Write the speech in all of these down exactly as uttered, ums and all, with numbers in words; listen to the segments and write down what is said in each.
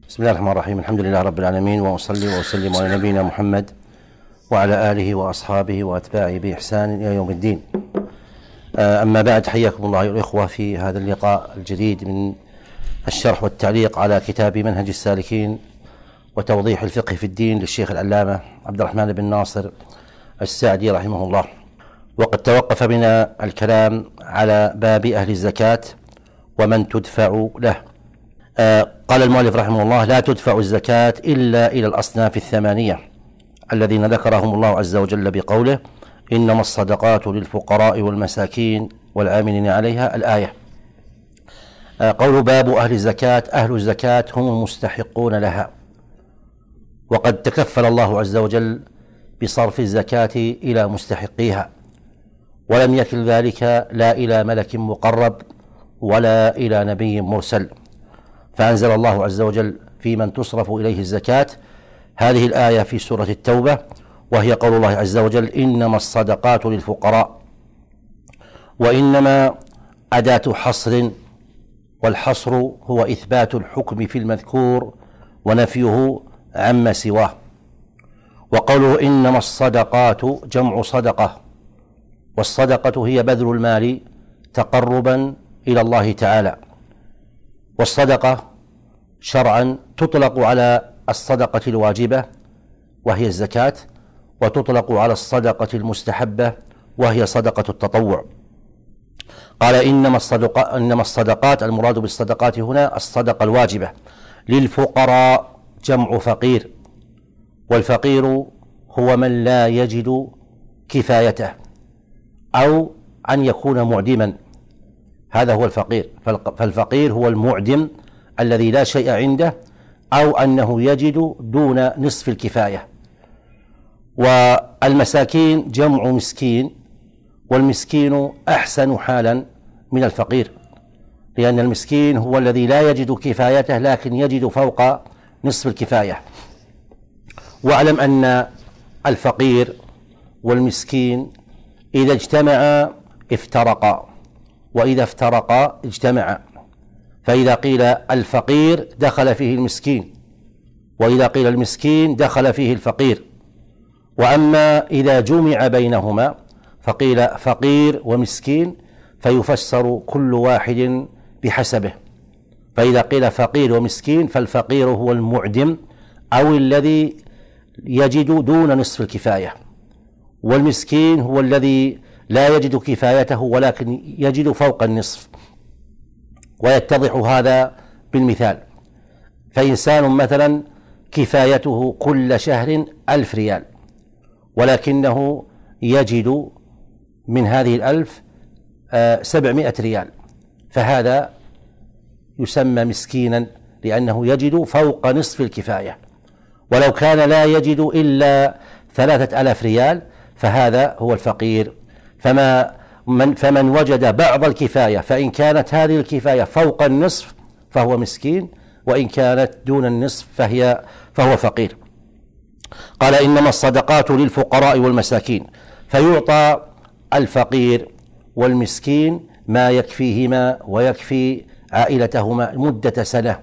بسم الله الرحمن الرحيم. الحمد لله رب العالمين، وأصلي وأسلم على نبينا محمد وعلى آله وأصحابه وأتباعه بإحسان إلى يوم الدين. أما بعد، حياكم الله أيها الإخوة في هذا اللقاء الجديد من الشرح والتعليق على كتاب منهج السالكين وتوضيح الفقه في الدين للشيخ العلامة عبد الرحمن بن ناصر السعدي رحمه الله. وقد توقف بنا الكلام على باب أهل الزكاة ومن تدفع له. آه قال المؤلف رحمه الله: لا تدفع الزكاة إلا إلى الأصناف الثمانية الذين ذكرهم الله عز وجل بقوله: إنما الصدقات للفقراء والمساكين والعاملين عليها، الآية. آه قول باب أهل الزكاة: أهل الزكاة هم المستحقون لها، وقد تكفل الله عز وجل بصرف الزكاة إلى مستحقيها، ولم يكل ذلك لا إلى ملك مقرب ولا إلى نبي مرسل، فأنزل الله عز وجل في من تصرف إليه الزكاة هذه الآية في سورة التوبة، وهي قول الله عز وجل: إنما الصدقات للفقراء. وإنما أداة حصر، والحصر هو إثبات الحكم في المذكور ونفيه عما سواه. وقوله إنما الصدقات جمع صدقة، والصدقة هي بذل المال تقربا إلى الله تعالى. والصدقة شرعا تطلق على الصدقة الواجبة وهي الزكاة، وتطلق على الصدقة المستحبة وهي صدقة التطوع. قال إنما الصدقات, إنما الصدقات المراد بالصدقات هنا الصدقة الواجبة للفقراء، جمع فقير، والفقير هو من لا يجد كفايته أو أن يكون معدما، هذا هو الفقير. فالفقير هو المعدم الذي لا شيء عنده أو أنه يجد دون نصف الكفاية. والمساكين جمع مسكين، والمسكين أحسن حالا من الفقير، لأن المسكين هو الذي لا يجد كفايته لكن يجد فوق نصف الكفاية. واعلم أن الفقير والمسكين إذا اجتمعا افترقا، وإذا افترقا اجتمعا. فإذا قيل الفقير دخل فيه المسكين، وإذا قيل المسكين دخل فيه الفقير. وأما إذا جمع بينهما فقيل فقير ومسكين، فيفسر كل واحد بحسبه. فإذا قيل فقير ومسكين فالفقير هو المعدم أو الذي يجد دون نصف الكفاية، والمسكين هو الذي لا يجد كفايته ولكن يجد فوق النصف. ويتضح هذا بالمثال: فإنسان مثلا كفايته كل شهر ألف ريال، ولكنه يجد من هذه الألف سبعمائة ريال، فهذا يسمى مسكينا لأنه يجد فوق نصف الكفاية. ولو كان لا يجد إلا ثلاثة ألاف ريال فهذا هو الفقير. فما من فمن وجد بعض الكفاية فإن كانت هذه الكفاية فوق النصف فهو مسكين، وإن كانت دون النصف فهي فهو فقير. قال إنما الصدقات للفقراء والمساكين، فيعطى الفقير والمسكين ما يكفيهما ويكفي عائلتهما مدة سنة.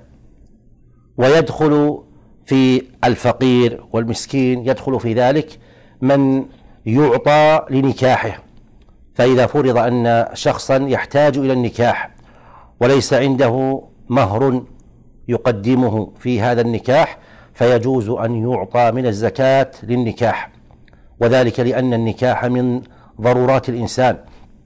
ويدخل في الفقير والمسكين يدخل في ذلك من يعطى لنكاحه، فإذا فرض أن شخصا يحتاج إلى النكاح وليس عنده مهر يقدمه في هذا النكاح فيجوز أن يعطى من الزكاة للنكاح، وذلك لأن النكاح من ضرورات الإنسان،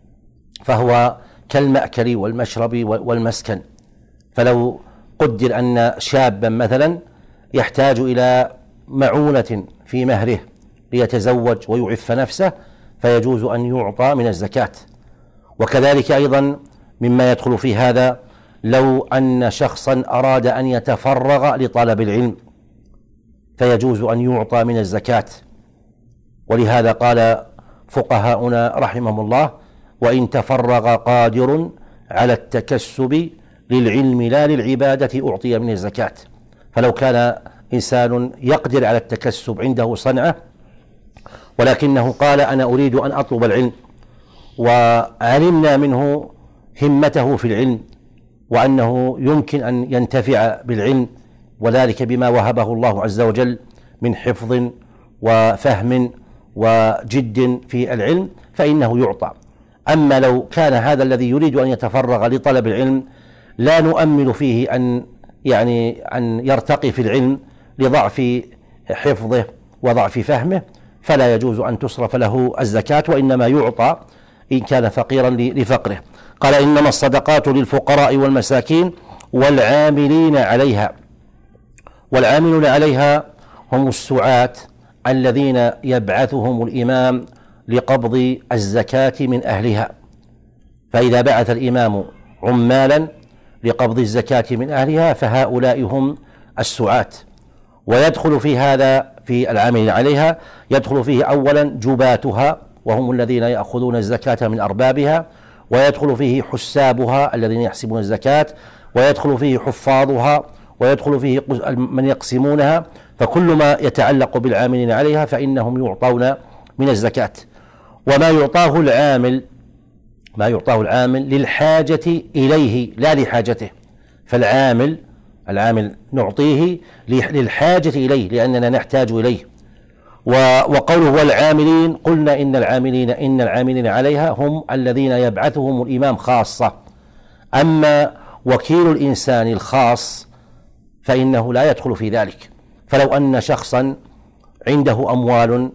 فهو كالمأكل والمشرب والمسكن. فلو قدر أن شابا مثلا يحتاج إلى معونة في مهره ليتزوج ويعف نفسه فيجوز أن يعطى من الزكاة. وكذلك أيضا مما يدخل في هذا لو أن شخصا أراد أن يتفرغ لطلب العلم فيجوز أن يعطى من الزكاة. ولهذا قال فقهاؤنا رحمهم الله: وإن تفرغ قادر على التكسب للعلم لا للعبادة أعطي من الزكاة. فلو كان إنسان يقدر على التكسب، عنده صنعة، ولكنه قال أنا أريد أن أطلب العلم، وعلمنا منه همته في العلم وأنه يمكن أن ينتفع بالعلم وذلك بما وهبه الله عز وجل من حفظ وفهم وجد في العلم فإنه يعطى. أما لو كان هذا الذي يريد أن يتفرغ لطلب العلم لا نؤمل فيه أن يعني أن يرتقي في العلم لضعف حفظه وضعف فهمه، فلا يجوز أن تصرف له الزكاة، وإنما يعطى إن كان فقيرا لفقره. قال: إنما الصدقات للفقراء والمساكين والعاملين عليها. والعاملون عليها هم السعاة الذين يبعثهم الإمام لقبض الزكاة من أهلها. فإذا بعث الإمام عمالا لقبض الزكاة من أهلها فهؤلاء هم السعاة. ويدخل في هذا في العاملين عليها يدخل فيه أولا جباتها وهم الذين يأخذون الزكاة من أربابها، ويدخل فيه حسابها الذين يحسبون الزكاة، ويدخل فيه حفاظها، ويدخل فيه من يقسمونها. فكل ما يتعلق بالعاملين عليها فإنهم يعطون من الزكاة. وما يعطاه العامل ما يعطاه العامل للحاجة إليه لا لحاجته. فالعامل العامل نعطيه للحاجة إليه لأننا نحتاج إليه. وقوله والعاملين قلنا إن العاملين إن العاملين عليها هم الذين يبعثهم الإمام خاصة. أما وكيل الإنسان الخاص فإنه لا يدخل في ذلك. فلو أن شخصا عنده أموال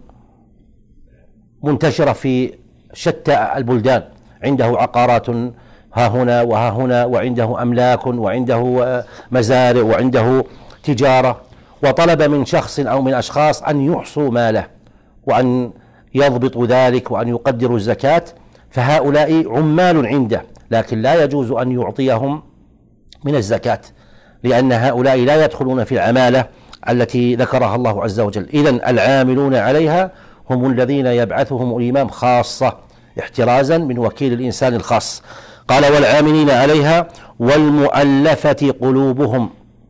منتشرة في شتى البلدان، عنده عقارات ها هنا وها هنا، وعنده أملاك وعنده مزارع وعنده تجارة، وطلب من شخص أو من أشخاص أن يحصوا ماله وأن يضبطوا ذلك وأن يقدروا الزكاة، فهؤلاء عمال عنده، لكن لا يجوز أن يعطيهم من الزكاة لأن هؤلاء لا يدخلون في العمالة التي ذكرها الله عز وجل. إذن العاملون عليها هم الذين يبعثهم الإمام خاصة احترازا من وكيل الإنسان الخاص. قال: والعاملين عليها والمؤلفة قلوبهم.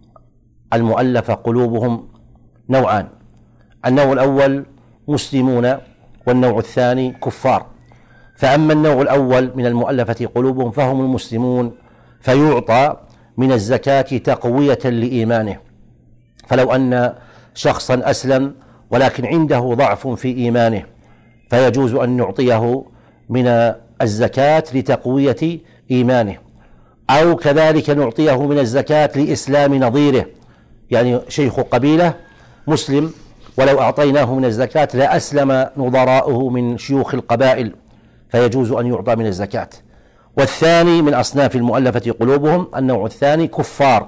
المؤلفة قلوبهم نوعان: النوع الأول مسلمون، والنوع الثاني كفار. فأما النوع الأول من المؤلفة قلوبهم فهم المسلمون، فيعطى من الزكاة تقوية لإيمانه. فلو أن شخصا أسلم ولكن عنده ضعف في إيمانه فيجوز أن نعطيه من الزكاة لتقوية إيمانه، أو كذلك نعطيه من الزكاة لإسلام نظيره، يعني شيخ قبيلة مسلم ولو أعطيناه من الزكاة لأسلم نظراؤه من شيوخ القبائل فيجوز أن يعطى من الزكاة. والثاني من أصناف المؤلفة قلوبهم النوع الثاني كفار،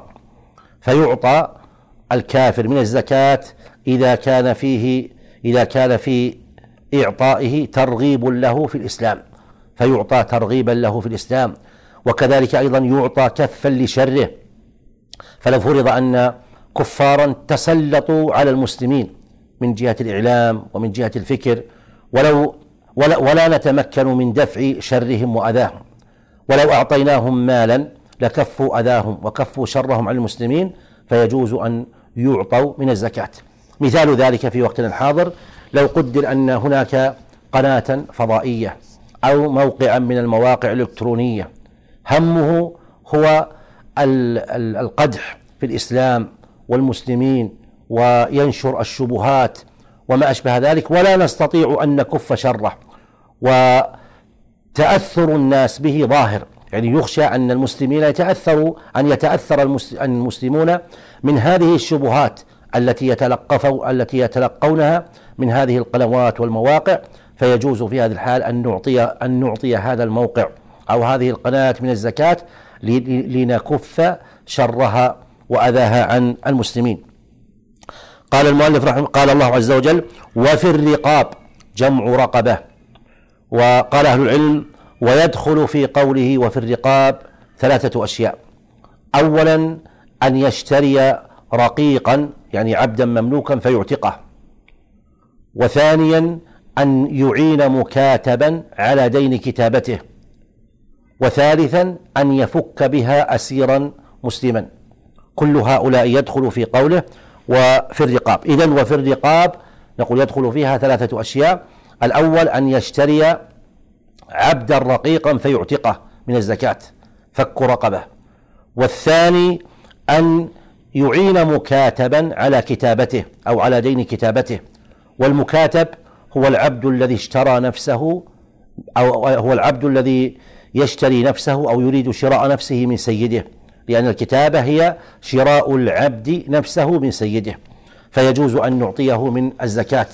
فيعطى الكافر من الزكاة إذا كان فيه إذا كان في إعطائه ترغيب له في الإسلام، فيعطى ترغيبا له في الإسلام. وكذلك أيضا يعطى كفا لشره. فلو فرض أن كفارا تسلطوا على المسلمين من جهة الإعلام ومن جهة الفكر ولو ولا, ولا نتمكن من دفع شرهم وأذاهم، ولو أعطيناهم مالا لكفوا أذاهم وكفوا شرهم عن المسلمين، فيجوز أن يعطوا من الزكاة. مثال ذلك في وقتنا الحاضر لو قدر أن هناك قناة فضائية أو موقعا من المواقع الإلكترونية همه هو القدح في الإسلام والمسلمين وينشر الشبهات وما أشبه ذلك، ولا نستطيع أن نكف شره، وتأثر الناس به ظاهر، يعني يخشى أن المسلمين يتأثروا أن يتأثر المسلمون من هذه الشبهات التي يتلقفوا التي يتلقونها من هذه القنوات والمواقع. فيجوز في هذه الحال أن نعطي أن نعطي هذا الموقع أو هذه القناة من الزكاة لنكف شرها وأذاها عن المسلمين. قال المؤلف رحمه قال الله عز وجل: وفي الرقاب جمع رقبة. وقال أهل العلم: ويدخل في قوله وفي الرقاب ثلاثة أشياء: أولا أن يشتري رقيقا يعني عبدا مملوكا فيعتقه، وثانيا أن يعين مكاتبا على دين كتابته، وثالثا أن يفك بها أسيرا مسلما. كل هؤلاء يدخل في قوله وفي الرقاب. إذن وفي الرقاب نقول يدخل فيها ثلاثة أشياء: الأول أن يشتري عبدا رقيقا فيعتقه من الزكاة فك رقبة، والثاني أن يعين مكاتبا على كتابته أو على دين كتابته. والمكاتب هو العبد الذي اشترى نفسه، أو هو العبد الذي يشتري نفسه أو يريد شراء نفسه من سيده، لأن الكتابة هي شراء العبد نفسه من سيده، فيجوز أن نعطيه من الزكاة.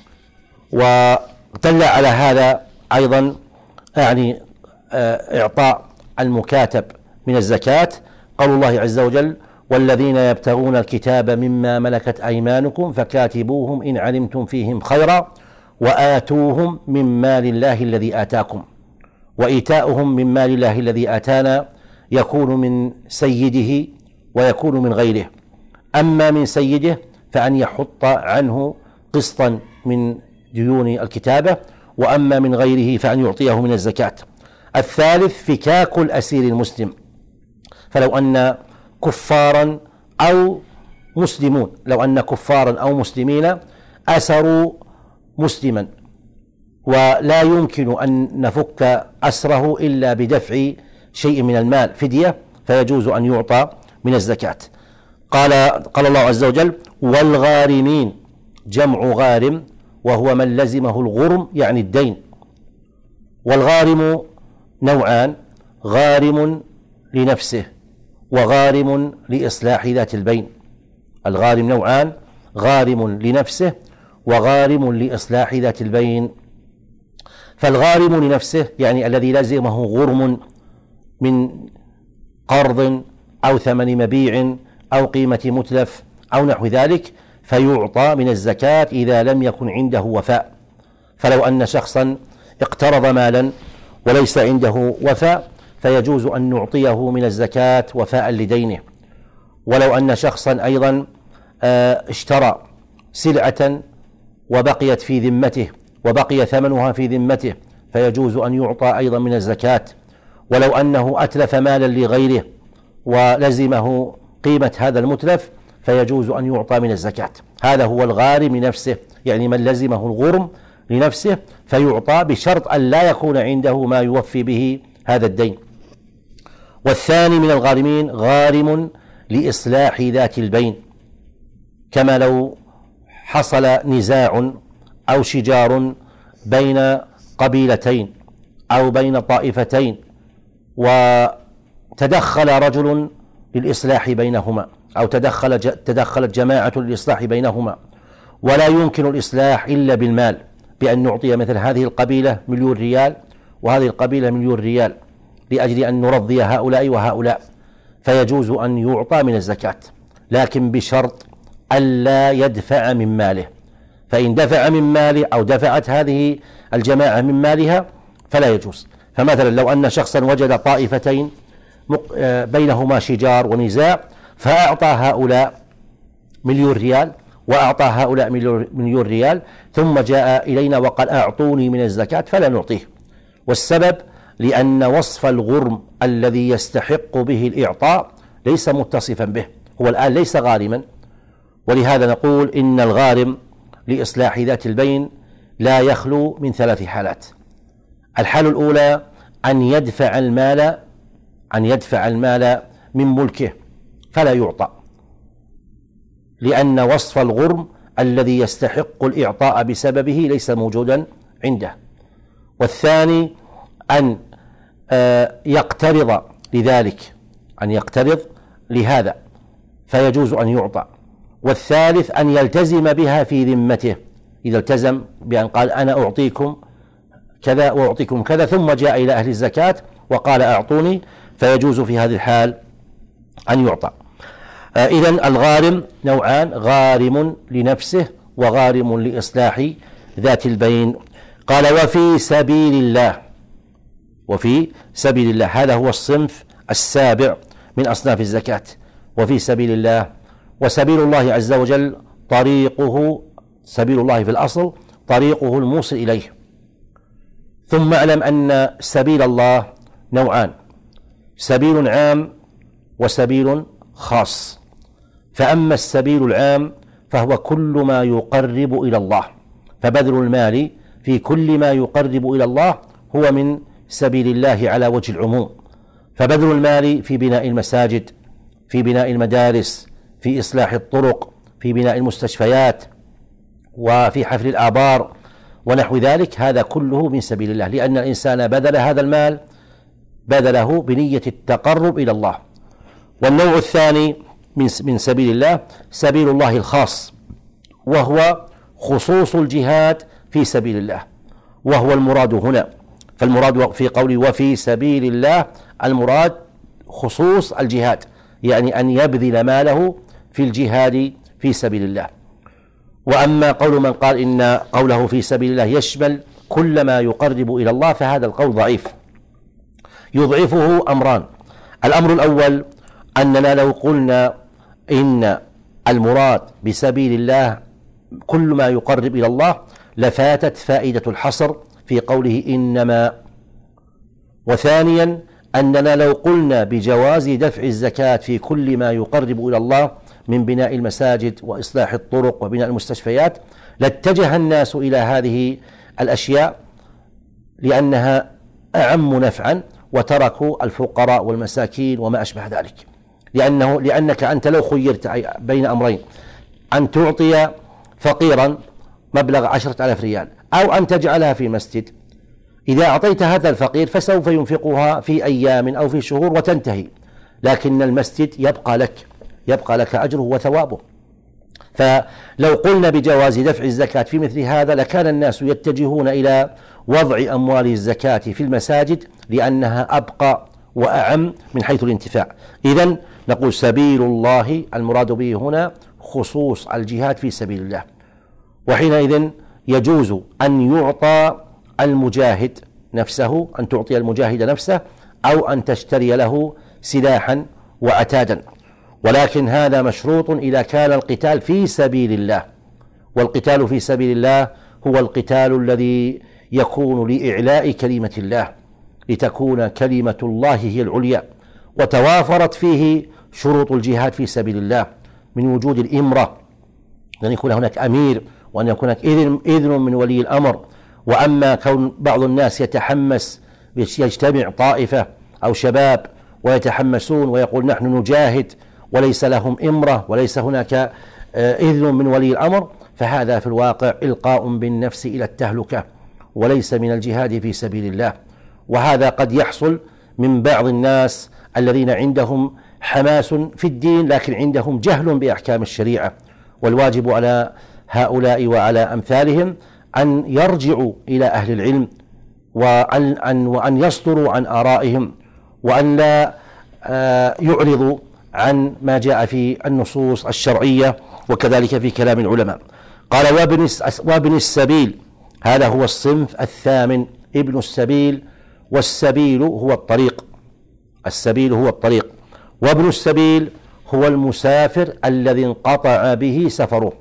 ودل على هذا أيضا يعني إعطاء المكاتب من الزكاة قول الله عز وجل: والذين يبتغون الكتاب مما ملكت أيمانكم فكاتبوهم إن علمتم فيهم خيرا وآتوهم من مال الله الذي آتاكم. وإيتاؤهم من مال الله الذي آتانا يكون من سيده ويكون من غيره. أما من سيده فأن يحط عنه قسطا من ديون الكتابة، وأما من غيره فأن يعطيه من الزكاة. الثالث فكاك الأسير المسلم، فلو أن كفارا أو مسلمون لو أن كفارا أو مسلمين أسروا مسلما ولا يمكن أن نفك أسره إلا بدفع شيء من المال فدية، فيجوز أن يعطى من الزكاة. قال قال الله عز وجل: والغارمين، جمع غارم وهو من لزمه الغرم يعني الدين. والغارم نوعان: غارم لنفسه وغارم لإصلاح ذات البين. الغارم نوعان: غارم لنفسه وغارم لإصلاح ذات البين. فالغارم لنفسه يعني الذي لزمه غرم من قرض أو ثمن مبيع أو قيمة متلف أو نحو ذلك، فيعطى من الزكاة إذا لم يكن عنده وفاء. فلو أن شخصا اقترض مالا وليس عنده وفاء فيجوز أن نعطيه من الزكاة وفاء لدينه. ولو أن شخصا أيضا اشترى سلعة وبقيت في ذمته وبقي ثمنها في ذمته فيجوز أن يعطى أيضا من الزكاة. ولو أنه أتلف مالا لغيره ولزمه قيمة هذا المتلف فيجوز أن يعطى من الزكاة. هذا هو الغارم لنفسه، يعني من لزمه الغرم لنفسه فيعطى بشرط أن لا يكون عنده ما يوفي به هذا الدين. والثاني من الغارمين غارم لإصلاح ذات البين، كما لو حصل نزاع أو شجار بين قبيلتين أو بين طائفتين وتدخل رجل للإصلاح بينهما أو تدخل تدخلت جماعة للإصلاح بينهما، ولا يمكن الإصلاح إلا بالمال، بأن نعطي مثل هذه القبيلة مليون ريال وهذه القبيلة مليون ريال لأجل أن نرضي هؤلاء وهؤلاء، فيجوز أن يعطى من الزكاة، لكن بشرط ألا يدفع من ماله. فإن دفع من ماله أو دفعت هذه الجماعة من مالها فلا يجوز. فمثلا لو أن شخصا وجد طائفتين بينهما شجار ونزاع فأعطى هؤلاء مليون ريال وأعطى هؤلاء مليون ريال ثم جاء إلينا وقال أعطوني من الزكاة، فلا نعطيه. والسبب لأن وصف الغرم الذي يستحق به الإعطاء ليس متصفا به، هو الآن ليس غارما، ولهذا نقول إن الغارم لإصلاح ذات البين لا يخلو من ثلاث حالات. الحالة الأولى أن يدفع المال أن يدفع المال من ملكه فلا يعطى، لأن وصف الغرم الذي يستحق الإعطاء بسببه ليس موجودا عنده. والثاني أن يقترض لذلك أن يقترض لهذا فيجوز أن يعطى. والثالث أن يلتزم بها في ذمته، إذا التزم بأن قال أنا أعطيكم كذا وأعطيكم كذا ثم جاء إلى أهل الزكاة وقال أعطوني، فيجوز في هذه الحال أن يعطى. آه إذن الغارم نوعان: غارم لنفسه وغارم لإصلاح ذات البين. قال وفي سبيل الله، وفي سبيل الله هذا هو الصنف السابع من أصناف الزكاة. وفي سبيل الله، وسبيل الله عز وجل طريقه، سبيل الله في الأصل طريقه الموصل إليه. ثم اعلم أن سبيل الله نوعان: سبيل عام وسبيل خاص. فأما السبيل العام فهو كل ما يقرب إلى الله، فبذل المال في كل ما يقرب إلى الله هو من سبيل الله على وجه العموم. فبذل المال في بناء المساجد، في بناء المدارس، في إصلاح الطرق، في بناء المستشفيات، وفي حفر الآبار ونحو ذلك، هذا كله من سبيل الله، لأن الإنسان بذل هذا المال بذله بنية التقرب إلى الله. والنوع الثاني من سبيل الله سبيل الله الخاص، وهو خصوص الجهاد في سبيل الله، وهو المراد هنا. فالمراد في قوله وفي سبيل الله المراد خصوص الجهاد، يعني أن يبذل ماله في الجهاد في سبيل الله. وأما قول من قال إن قوله في سبيل الله يشمل كل ما يقرب إلى الله فهذا القول ضعيف. يضعفه أمران: الأمر الأول أننا لو قلنا إن المراد بسبيل الله كل ما يقرب إلى الله لفاتت فائدة الحصر في قوله إنما. وثانيا أننا لو قلنا بجواز دفع الزكاة في كل ما يقرب إلى الله من بناء المساجد وإصلاح الطرق وبناء المستشفيات لاتجه الناس إلى هذه الأشياء لأنها أعم نفعا، وتركوا الفقراء والمساكين وما أشبه ذلك. لأنه لأنك أنت لو خيرت بين أمرين: أن تعطي فقيرا مبلغ عشرة آلاف ريال أو أن تجعلها في مسجد، إذا أعطيت هذا الفقير فسوف ينفقها في أيام أو في شهور وتنتهي، لكن المسجد يبقى لك يبقى لك أجره وثوابه. فلو قلنا بجواز دفع الزكاة في مثل هذا لكان الناس يتجهون إلى وضع أموال الزكاة في المساجد لأنها أبقى وأعم من حيث الانتفاع. إذن نقول سبيل الله المراد به هنا خصوص الجهاد في سبيل الله، وحينئذ يجوز أن يعطى المجاهد نفسه، أن تعطي المجاهد نفسه، أو أن تشتري له سلاحا وعتادا، ولكن هذا مشروط إذا كان القتال في سبيل الله. والقتال في سبيل الله هو القتال الذي يكون لإعلاء كلمة الله، لتكون كلمة الله هي العليا. وتوافرت فيه شروط الجهاد في سبيل الله من وجود الإمرة، أن يكون هناك أمير، وأن يكون هناك إذن من ولي الأمر. وأما كون بعض الناس يتحمس، يجتمع طائفة أو شباب ويتحمسون ويقول نحن نجاهد وليس لهم إمرة وليس هناك إذن من ولي الأمر، فهذا في الواقع إلقاء بالنفس إلى التهلكة وليس من الجهاد في سبيل الله. وهذا قد يحصل من بعض الناس الذين عندهم حماس في الدين لكن عندهم جهل بأحكام الشريعة. والواجب على هؤلاء وعلى أمثالهم أن يرجعوا إلى أهل العلم، وأن, وأن يصدروا عن آرائهم، وأن لا يعرضوا عن ما جاء في النصوص الشرعية وكذلك في كلام العلماء. قال وابن, وابن السبيل، هذا هو الصنف الثامن، ابن السبيل. والسبيل هو الطريق، السبيل هو الطريق. وابن السبيل هو المسافر الذي انقطع به سفره،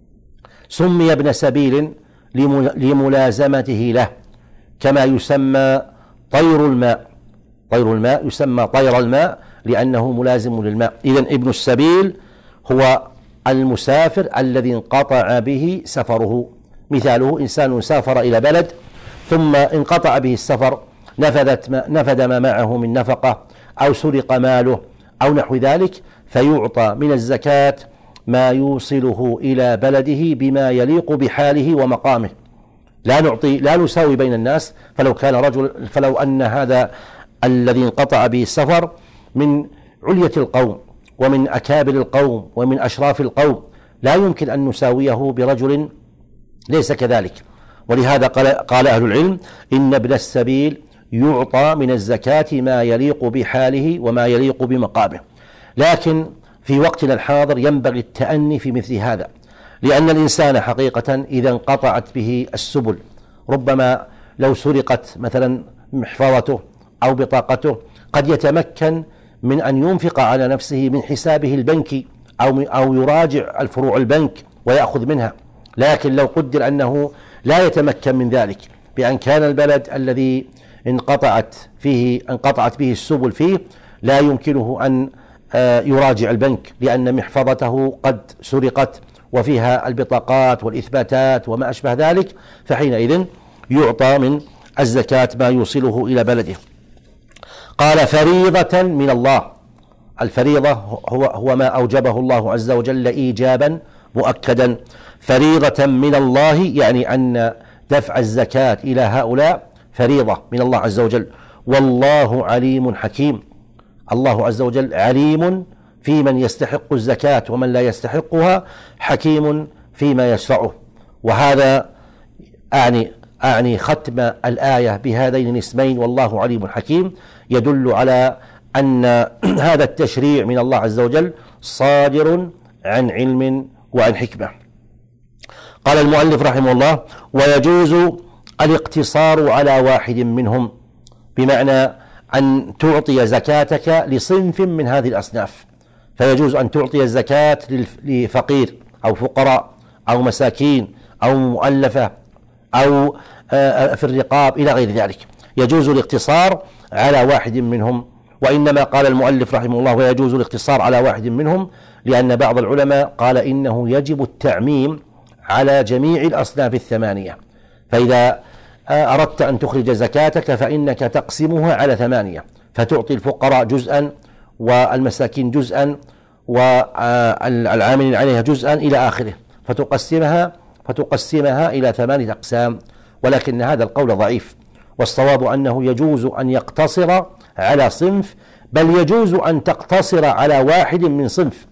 سمي ابن سبيل لملازمته له، كما يسمى طير الماء، طير الماء يسمى طير الماء لأنه ملازم للماء. إذن ابن السبيل هو المسافر الذي انقطع به سفره. مثاله إنسان سافر إلى بلد ثم انقطع به السفر، نفذت ما نفذ ما معه من نفقة أو سرق ماله أو نحو ذلك، فيعطى من الزكاة ما يوصله إلى بلده بما يليق بحاله ومقامه. لا نعطي لا نساوي بين الناس. فلو كان رجل فلو أن هذا الذي انقطع به السفر من علية القوم ومن أكابر القوم ومن أشراف القوم، لا يمكن أن نساويه برجل ليس كذلك. ولهذا قال, قال أهل العلم إن ابن السبيل يعطى من الزكاة ما يليق بحاله وما يليق بمقامه. لكن في وقتنا الحاضر ينبغي التأني في مثل هذا، لأن الإنسان حقيقة إذا انقطعت به السبل، ربما لو سرقت مثلا محفظته أو بطاقته قد يتمكن من أن ينفق على نفسه من حسابه البنكي أو أو يراجع الفروع البنك ويأخذ منها. لكن لو قدر أنه لا يتمكن من ذلك، بأن كان البلد الذي انقطعت فيه انقطعت به السبل فيه لا يمكنه أن يراجع البنك لأن محفظته قد سرقت وفيها البطاقات والإثباتات وما أشبه ذلك، فحينئذ يعطى من الزكاة ما يوصله إلى بلده. قال فريضة من الله، الفريضة هو, هو ما أوجبه الله عز وجل إيجابا مؤكدا، فريضة من الله، يعني أن دفع الزكاة إلى هؤلاء فريضة من الله عز وجل. والله عليم حكيم، الله عز وجل عليم في من يستحق الزكاة ومن لا يستحقها، حكيم فيما يشرعه. وهذا أعني أعني ختم الآية بهذين الاسمين والله عليم حكيم يدل على أن هذا التشريع من الله عز وجل صادر عن علم وعن حكمة. قال المؤلف رحمه الله: ويجوز الاقتصار على واحد منهم، بمعنى أن تعطي زكاتك لصنف من هذه الأصناف، فيجوز أن تعطي الزكاة لفقير أو فقراء أو مساكين أو مؤلفة أو في الرقاب إلى غير ذلك، يجوز الاقتصار على واحد منهم. وإنما قال المؤلف رحمه الله ويجوز الاقتصار على واحد منهم لأن بعض العلماء قال إنه يجب التعميم على جميع الأصناف الثمانية، فإذا أردت أن تخرج زكاتك فإنك تقسمها على ثمانية، فتعطي الفقراء جزءا والمساكين جزءا والعاملين عليها جزءا إلى آخره، فتقسمها فتقسمها إلى ثمانية أقسام. ولكن هذا القول ضعيف، والصواب أنه يجوز أن يقتصر على صنف، بل يجوز أن تقتصر على واحد من صنف،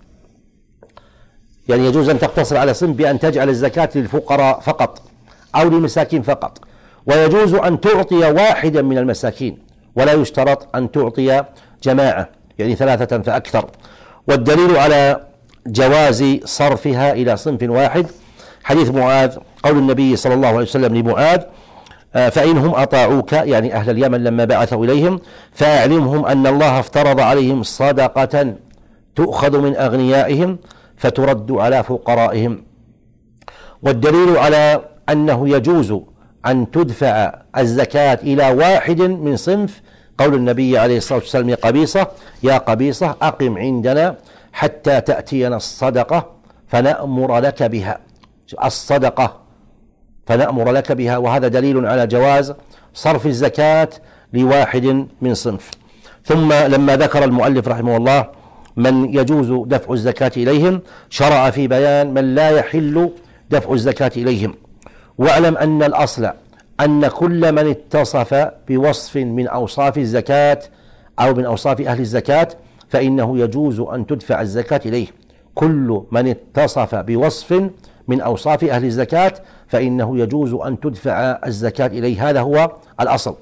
يعني يجوز أن تقتصر على صنف بأن تجعل الزكاة للفقراء فقط أو للمساكين فقط، ويجوز أن تعطي واحدا من المساكين، ولا يشترط أن تعطي جماعة يعني ثلاثة فأكثر. والدليل على جواز صرفها إلى صنف واحد حديث معاذ، قول النبي صلى الله عليه وسلم لمعاذ: فإنهم أطاعوك، يعني أهل اليمن لما بعثوا إليهم، فأعلمهم أن الله افترض عليهم صدقة تؤخذ من أغنيائهم فترد على فقرائهم. والدليل على أنه يجوز أن تدفع الزكاة إلى واحد من صنف قول النبي عليه الصلاة والسلام: يا قبيصة يا قبيصة أقم عندنا حتى تأتينا الصدقة فنأمر لك بها، الصدقة فنأمر لك بها. وهذا دليل على جواز صرف الزكاة لواحد من صنف. ثم لما ذكر المؤلف رحمه الله من يجوز دفع الزكاة إليهم، شرع في بيان من لا يحل دفع الزكاة إليهم. واعلم أن الأصل أن كل من اتصف بوصف من أوصاف الزكاة أو من أوصاف أهل الزكاة فإنه يجوز أن تدفع الزكاة إليه. كل من اتصف بوصف من أوصاف أهل الزكاة فإنه يجوز أن تدفع الزكاة إليه، هذا هو الأصل.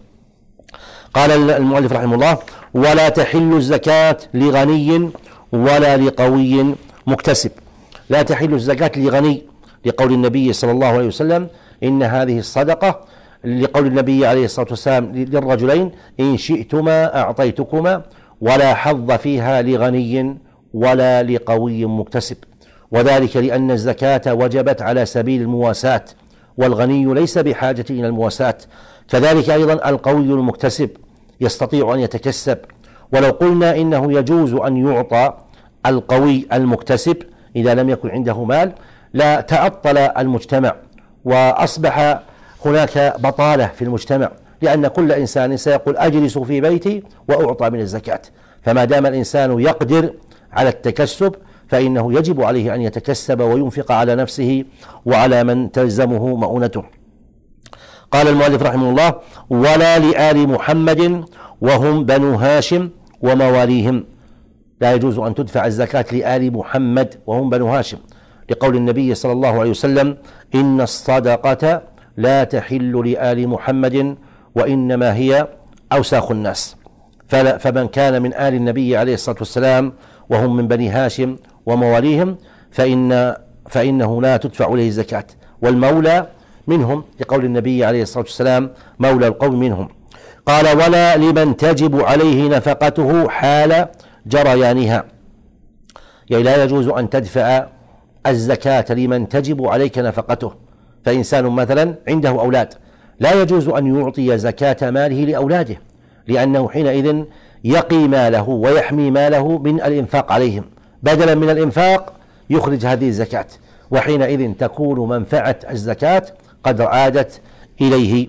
قال المؤلف رحمه الله: ولا تحل الزكاة لغني ولا لقوي مكتسب. لا تحل الزكاة لغني لقول النبي صلى الله عليه وسلم: إن هذه الصدقة، لقول النبي عليه الصلاة والسلام للرجلين: إن شئتما أعطيتكما، ولا حظ فيها لغني ولا لقوي مكتسب. وذلك لأن الزكاة وجبت على سبيل المواساة، والغني ليس بحاجة إلى المواساة، كذلك أيضا القوي المكتسب يستطيع أن يتكسب. ولو قلنا إنه يجوز أن يعطى القوي المكتسب إذا لم يكن عنده مال لا تعطل المجتمع، وأصبح هناك بطالة في المجتمع، لأن كل إنسان سيقول: أجلس في بيتي وأعطى من الزكاة. فما دام الإنسان يقدر على التكسب فإنه يجب عليه أن يتكسب وينفق على نفسه وعلى من تلزمه مؤونته. قال المؤلف رحمه الله: ولا لآل محمد وهم بنو هاشم ومواليهم. لا يجوز أن تدفع الزكاة لآل محمد وهم بنو هاشم، لقول النبي صلى الله عليه وسلم: إن الصدقة لا تحل لآل محمد وإنما هي أوساخ الناس. فمن كان من آل النبي عليه الصلاة والسلام وهم من بني هاشم ومواليهم فإن فإنه لا تدفع إليه الزكاة، والمولى منهم لقول النبي عليه الصلاة والسلام: مولى القوم منهم. قال: ولا لمن تجب عليه نفقته حال جريانها، يعني لا يجوز أن تدفع الزكاة لمن تجب عليك نفقته. فإنسان مثلا عنده أولاد لا يجوز أن يعطي زكاة ماله لأولاده، لأنه حينئذ يقي ماله ويحمي ماله من الإنفاق عليهم، بدلا من الإنفاق يخرج هذه الزكاة، وحينئذ تكون منفعة الزكاة قد عادت إليه.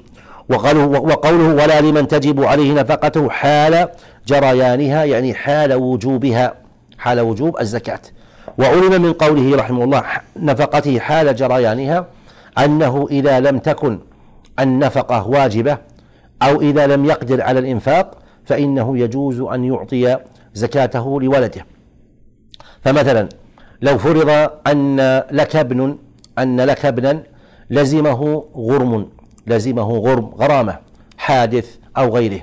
وقوله, وقوله ولا لمن تجب عليه نفقته حال جريانها، يعني حال وجوبها، حال وجوب الزكاة. وعلم من قوله رحمه الله نفقته حال جريانها أنه إذا لم تكن النفقة واجبة أو إذا لم يقدر على الإنفاق فإنه يجوز أن يعطي زكاته لولده. فمثلا لو فرض أن لك ابن أن لك ابنا لزمه غرم لزمه غرم غرامة حادث أو غيره،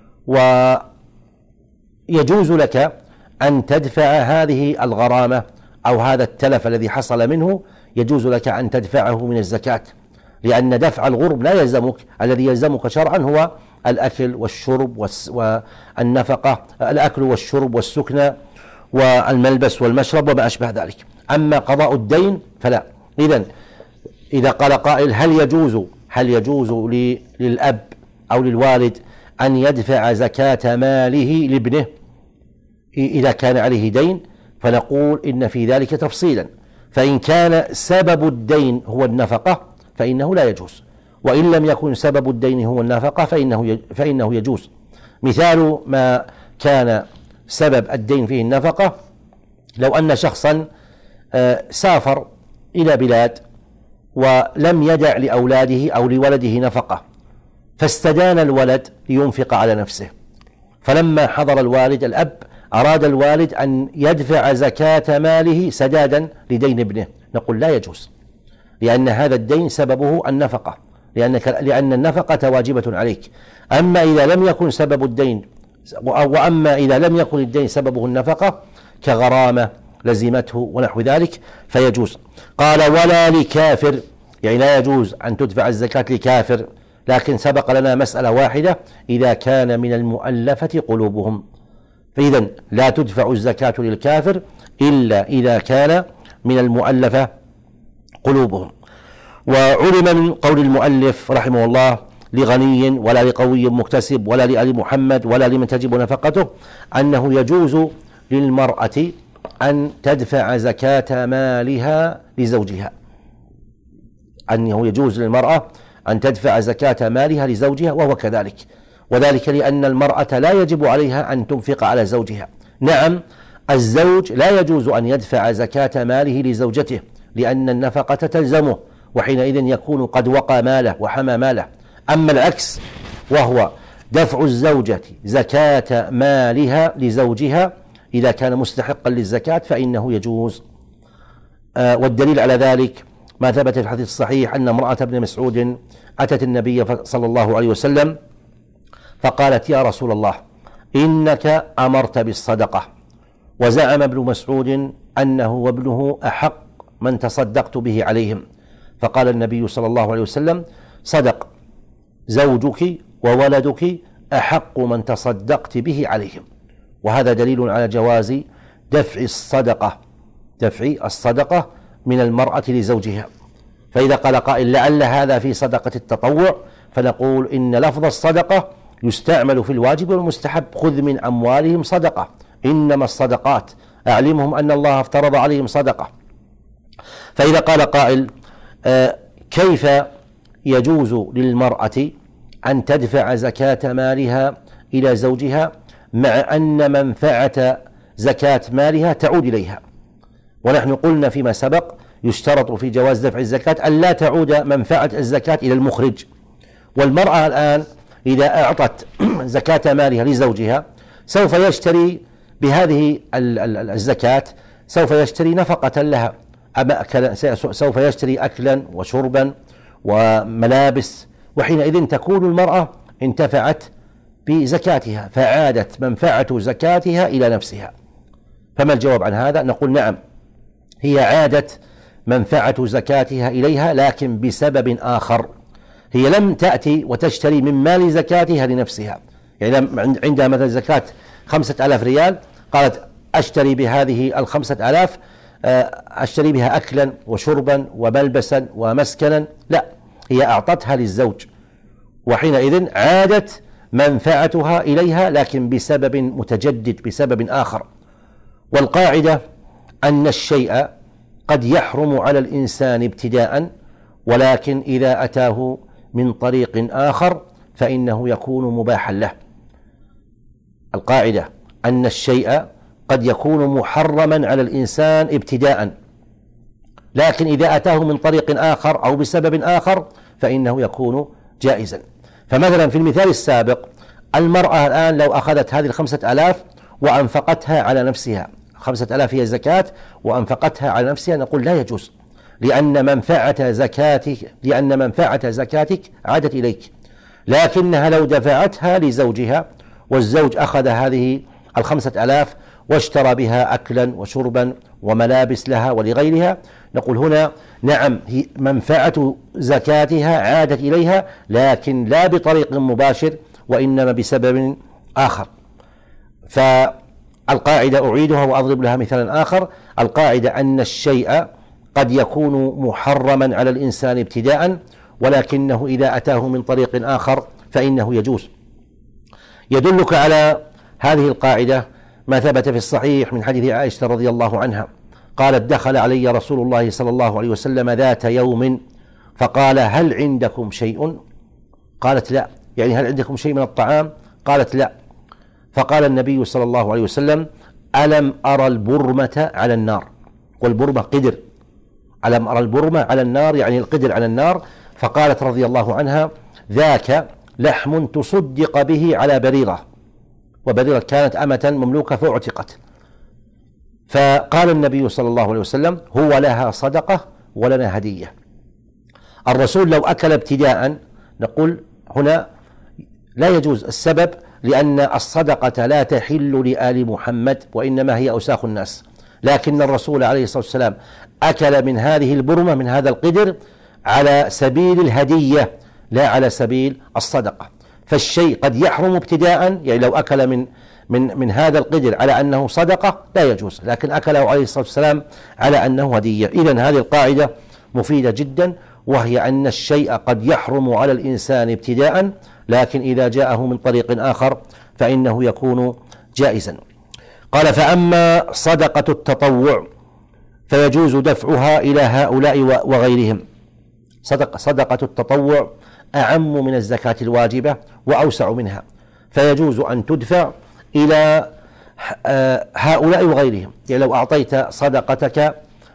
ويجوز لك أن تدفع هذه الغرامة أو هذا التلف الذي حصل منه، يجوز لك أن تدفعه من الزكاة، لأن دفع الغرم لا يلزمك، الذي يلزمك شرعا هو الأكل والشرب والنفقة، الأكل والشرب والسكنى والملبس والمشرب وما أشبه ذلك. أما قضاء الدين فلا. إذن إذا قال قائل هل يجوز هل يجوز للأب أو للوالد أن يدفع زكاة ماله لابنه إذا كان عليه دين؟ فنقول إن في ذلك تفصيلا، فإن كان سبب الدين هو النفقة فإنه لا يجوز، وإن لم يكن سبب الدين هو النفقة فإنه فإنه يجوز. مثال ما كان سبب الدين فيه النفقة، لو أن شخصا سافر إلى بلاد ولم يدع لأولاده أو لولده نفقة، فاستدان الولد لينفق على نفسه، فلما حضر الوالد الأب أراد الوالد أن يدفع زكاة ماله سدادا لدين ابنه، نقول لا يجوز، لأن هذا الدين سببه النفقة، لأنك لأن النفقة واجبة عليك. أما إذا لم يكن سبب الدين وأما إذا لم يكن الدين سببه النفقة كغرامة لزمته ونحو ذلك فيجوز. قال ولا لكافر، يعني لا يجوز أن تدفع الزكاة لكافر، لكن سبق لنا مسألة واحدة إذا كان من المؤلفة قلوبهم، فإذا لا تدفع الزكاة للكافر إلا إذا كان من المؤلفة قلوبهم. وعلم من قول المؤلف رحمه الله لغني ولا لقوي مكتسب ولا لآل محمد ولا لمن تجب نفقته أنه يجوز للمرأة أن تدفع زكاة مالها لزوجها، أنه يجوز للمرأة أن تدفع زكاة مالها لزوجها، وهو كذلك، وذلك لأن المرأة لا يجب عليها أن تنفق على زوجها. نعم الزوج لا يجوز أن يدفع زكاة ماله لزوجته لأن النفقة تلزمه، وحينئذ يكون قد وقى ماله وحمى ماله. أما العكس وهو دفع الزوجة زكاة مالها لزوجها إذا كان مستحقا للزكاة فإنه يجوز. آه والدليل على ذلك ما ثبت في الحديث الصحيح أن امرأة ابن مسعود أتت النبي صلى الله عليه وسلم فقالت يا رسول الله إنك أمرت بالصدقة، وزعم ابن مسعود أنه وابنه أحق من تصدقت به عليهم، فقال النبي صلى الله عليه وسلم صدق، زوجك وولدك أحق من تصدقت به عليهم. وهذا دليل على جواز دفع الصدقة دفع الصدقة من المرأة لزوجها. فإذا قال قائل لعل هذا في صدقة التطوع، فنقول إن لفظ الصدقة يستعمل في الواجب والمستحب، خذ من أموالهم صدقة، إنما الصدقات أعلمهم أن الله افترض عليهم صدقة. فإذا قال قائل آه كيف يجوز للمرأة أن تدفع زكاة مالها إلى زوجها مع أن منفعة زكاة مالها تعود إليها؟ ونحن قلنا فيما سبق يشترط في جواز دفع الزكاة أن لا تعود منفعة الزكاة إلى المخرج. والمرأة الآن إذا أعطت زكاة مالها لزوجها سوف يشتري بهذه الزكاة سوف يشتري نفقة لها، سوف يشتري أكلا وشربا وملابس، وحينئذ تكون المرأة انتفعت بزكاتها فعادت منفعة زكاتها إلى نفسها. فما الجواب عن هذا؟ نقول نعم، هي عادت منفعة زكاتها إليها لكن بسبب آخر، هي لم تأتي وتشتري من مال زكاتها لنفسها، يعني عندها مثلا زكاة خمسة آلاف ريال قالت أشتري بهذه الخمسة آلاف أشتري بها أكلا وشربا وملبسا ومسكنا، لا، هي أعطتها للزوج، وحينئذ عادت منفعتها إليها لكن بسبب متجدد، بسبب آخر. والقاعدة أن الشيء قد يحرم على الإنسان ابتداء، ولكن إذا أتاه من طريق آخر فإنه يكون مباحا له. القاعدة أن الشيء قد يكون محرما على الإنسان ابتداء، لكن إذا أتاه من طريق آخر أو بسبب آخر فإنه يكون جائزا. فمثلا في المثال السابق المرأة الآن لو أخذت هذه الخمسة آلاف وأنفقتها على نفسها، خمسة آلاف هي الزكاة وأنفقتها على نفسها، نقول لا يجوز، لأن منفعة زكاتك لأن منفعة زكاتك عادت إليك، لكنها لو دفعتها لزوجها والزوج أخذ هذه الخمسة آلاف واشترى بها أكلا وشربا وملابس لها ولغيرها، نقول هنا نعم هي منفعة زكاتها عادت إليها، لكن لا بطريق مباشر وإنما بسبب آخر. فالقاعدة أعيدها وأضرب لها مثالا آخر، القاعدة أن الشيء قد يكون محرما على الإنسان ابتداء، ولكنه إذا أتاه من طريق آخر فإنه يجوز. يدلك على هذه القاعدة ما ثبت في الصحيح من حديث عائشة رضي الله عنها قالت: دخل علي رسول الله صلى الله عليه وسلم ذات يوم فقال: هل عندكم شيء؟ قالت: لا، يعني هل عندكم شيء من الطعام؟ قالت: لا. فقال النبي صلى الله عليه وسلم: ألم أرى البرمة على النار؟ والبرمة قدر، ألم أرى البرمة على النار يعني القدر على النار. فقالت رضي الله عنها: ذاك لحم تصدق به على بريرة، وبريرة كانت أمة مملوكة فاعتقت. فقال النبي صلى الله عليه وسلم: هو لها صدقة ولنا هدية. الرسول لو أكل ابتداء نقول هنا لا يجوز، السبب لأن الصدقة لا تحل لآل محمد وإنما هي أوساخ الناس، لكن الرسول عليه الصلاة والسلام أكل من هذه البرمة من هذا القدر على سبيل الهدية لا على سبيل الصدقة. فالشيء قد يحرم ابتداء، يعني لو أكل من من من هذا القدر على أنه صدقة لا يجوز، لكن أكله عليه الصلاة والسلام على أنه هدية. إذن هذه القاعدة مفيدة جدا، وهي أن الشيء قد يحرم على الإنسان ابتداء، لكن إذا جاءه من طريق آخر فإنه يكون جائزا. قال: فأما صدقة التطوع فيجوز دفعها إلى هؤلاء وغيرهم. صدق صدقة التطوع أعم من الزكاة الواجبة وأوسع منها، فيجوز أن تدفع إلى هؤلاء وغيرهم. يعني لو أعطيت صدقتك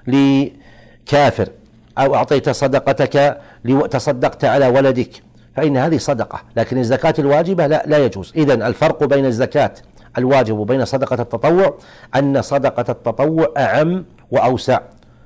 لكافر أو أعطيت صدقتك تصدقت على ولدك فإن هذه صدقة، لكن الزكاة الواجبة لا, لا يجوز. إذن الفرق بين الزكاة الواجب وبين صدقة التطوع أن صدقة التطوع أعم وأوسع،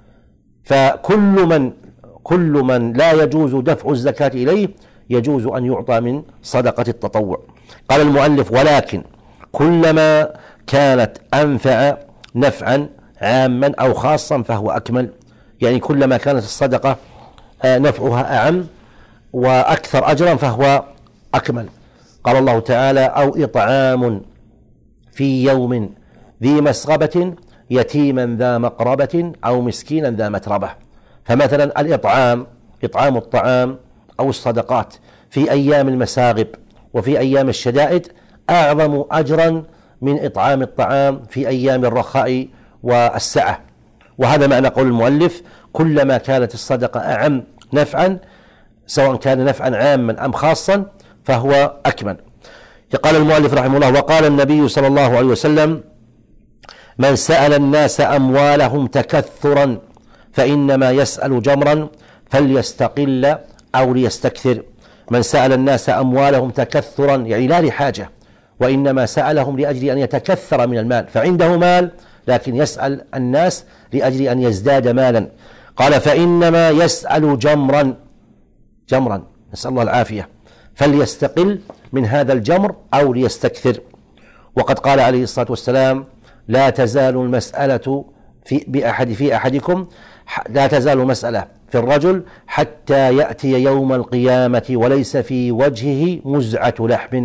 فكل من كل من لا يجوز دفع الزكاة إليه يجوز أن يعطى من صدقة التطوع. قال المؤلف: ولكن كلما كانت أنفع نفعا عاما أو خاصا فهو أكمل، يعني كلما كانت الصدقة نفعها أعم وأكثر أجرا فهو أكمل. قال الله تعالى: أو إطعام في يوم ذي مسغبة يتيما ذا مقربة أو مسكينا ذا متربة. فمثلا الإطعام، إطعام الطعام أو الصدقات في أيام المساغب وفي أيام الشدائد أعظم أجرا من إطعام الطعام في أيام الرخاء والسعة. وهذا معنى قول المؤلف: كلما كانت الصدقة أعم نفعا سواء كان نفعا عاما أم خاصا فهو أكمل. قال المؤلف رحمه الله: وقال النبي صلى الله عليه وسلم: من سأل الناس أموالهم تكثرا فإنما يسأل جمرا فليستقل أو ليستكثر. من سأل الناس أموالهم تكثرا يعني لا لحاجة، وإنما سألهم لأجل أن يتكثر من المال، فعنده مال لكن يسأل الناس لأجل أن يزداد مالا. قال: فإنما يسأل جمرا جمرا نسأل الله العافية، فليستقل من هذا الجمر أو ليستكثر. وقد قال عليه الصلاة والسلام: لا تزال المسألة في بأحد في أحدكم لا تزال مسألة في الرجل حتى يأتي يوم القيامة وليس في وجهه مزعة لحم،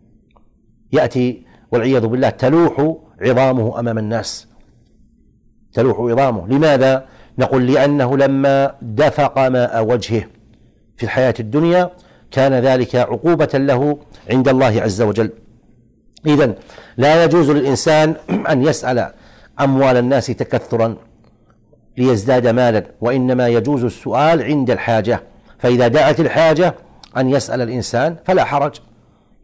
يأتي والعياذ بالله تلوح عظامه أمام الناس، تلوح عظامه. لماذا؟ نقول: لأنه لما دفق ماء وجهه في الحياة الدنيا كان ذلك عقوبة له عند الله عز وجل. إذن لا يجوز للإنسان أن يسأل أموال الناس تكثرا ليزداد مالا، وإنما يجوز السؤال عند الحاجة، فإذا دعت الحاجة أن يسأل الإنسان فلا حرج.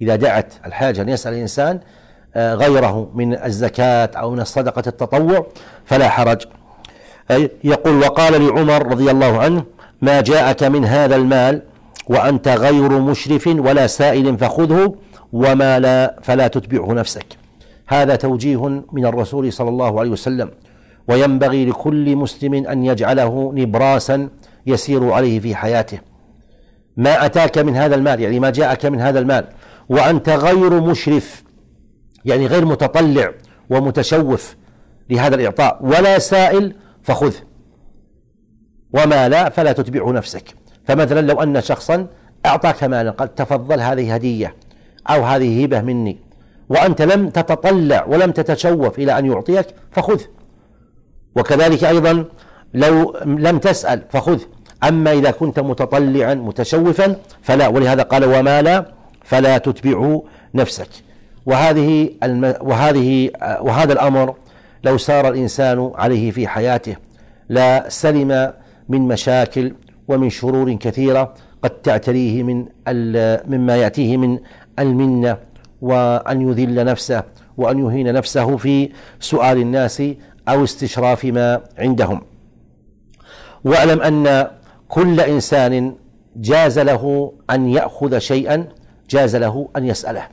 إذا دعت الحاجة أن يسأل الإنسان غيره من الزكاة أو من الصدقة التطوع فلا حرج. يقول: وقال لعمر رضي الله عنه: ما جاءك من هذا المال وأنت غير مشرف ولا سائل فخذه، وما لا فلا تتبعه نفسك. هذا توجيه من الرسول صلى الله عليه وسلم، وينبغي لكل مسلم أن يجعله نبراسا يسير عليه في حياته. ما أتاك من هذا المال، يعني ما جاءك من هذا المال وأنت غير مشرف، يعني غير متطلع ومتشوف لهذا الإعطاء، ولا سائل فخذه، وما لا فلا تتبعه نفسك. فمثلا لو أن شخصا أعطاك مالا قال: تفضل، هذه هدية أو هذه هبة مني، وأنت لم تتطلع ولم تتشوف إلى أن يعطيك فخذ. وكذلك أيضا لو لم تسأل فخذ. أما إذا كنت متطلعا متشوفا فلا، ولهذا قال: وما لا فلا تتبعه نفسك. وهذه الم... وهذه وهذا الأمر لو سار الإنسان عليه في حياته لا سلم من مشاكل ومن شرور كثيرة قد تعتريه من ال... مما يأتيه من المنة، وأن يذل نفسه وأن يهين نفسه في سؤال الناس أو استشراف ما عندهم. واعلم أن كل إنسان جاز له أن يأخذ شيئا جاز له أن يسأله.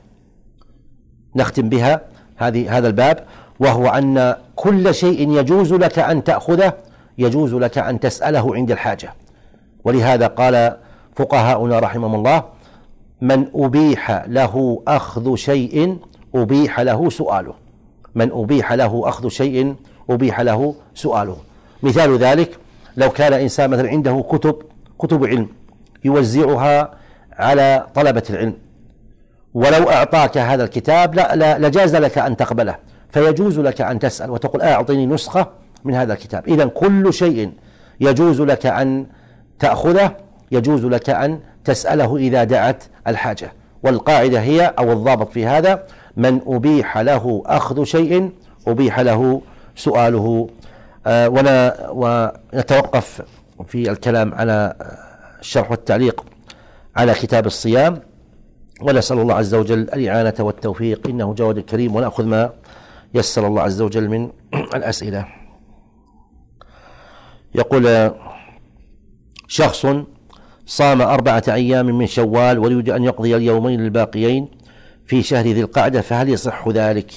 نختم بها هذه هذا الباب، وهو أن كل شيء يجوز لك أن تأخذه يجوز لك أن تسأله عند الحاجة. ولهذا قال فقهاؤنا رحمهم الله: من أبيح له أخذ شيء أبيح له سؤاله. من أبيح له أخذ شيء أبيح له سؤاله. مثال ذلك: لو كان إنسان مثلا عنده كتب كتب علم يوزعها على طلبة العلم، ولو أعطاك هذا الكتاب لا لا لجاز لك أن تقبله، فيجوز لك أن تسأل وتقول: أعطني نسخة من هذا الكتاب. إذن كل شيء يجوز لك أن تأخذه يجوز لك أن تسأله إذا دعت الحاجة. والقاعدة هي أو الضابط في هذا: من أبيح له أخذ شيء أبيح له سؤاله. آه ونتوقف في الكلام على الشرح والتعليق على كتاب الصيام، ونسأل الله عز وجل الإعانة والتوفيق، إنه جواد كريم، ونأخذ ما يسر الله عز وجل من الأسئلة. يقول: شخص صام أربعة أيام من شوال ويريد أن يقضي اليومين الباقيين في شهر ذي القعدة، فهل يصح ذلك؟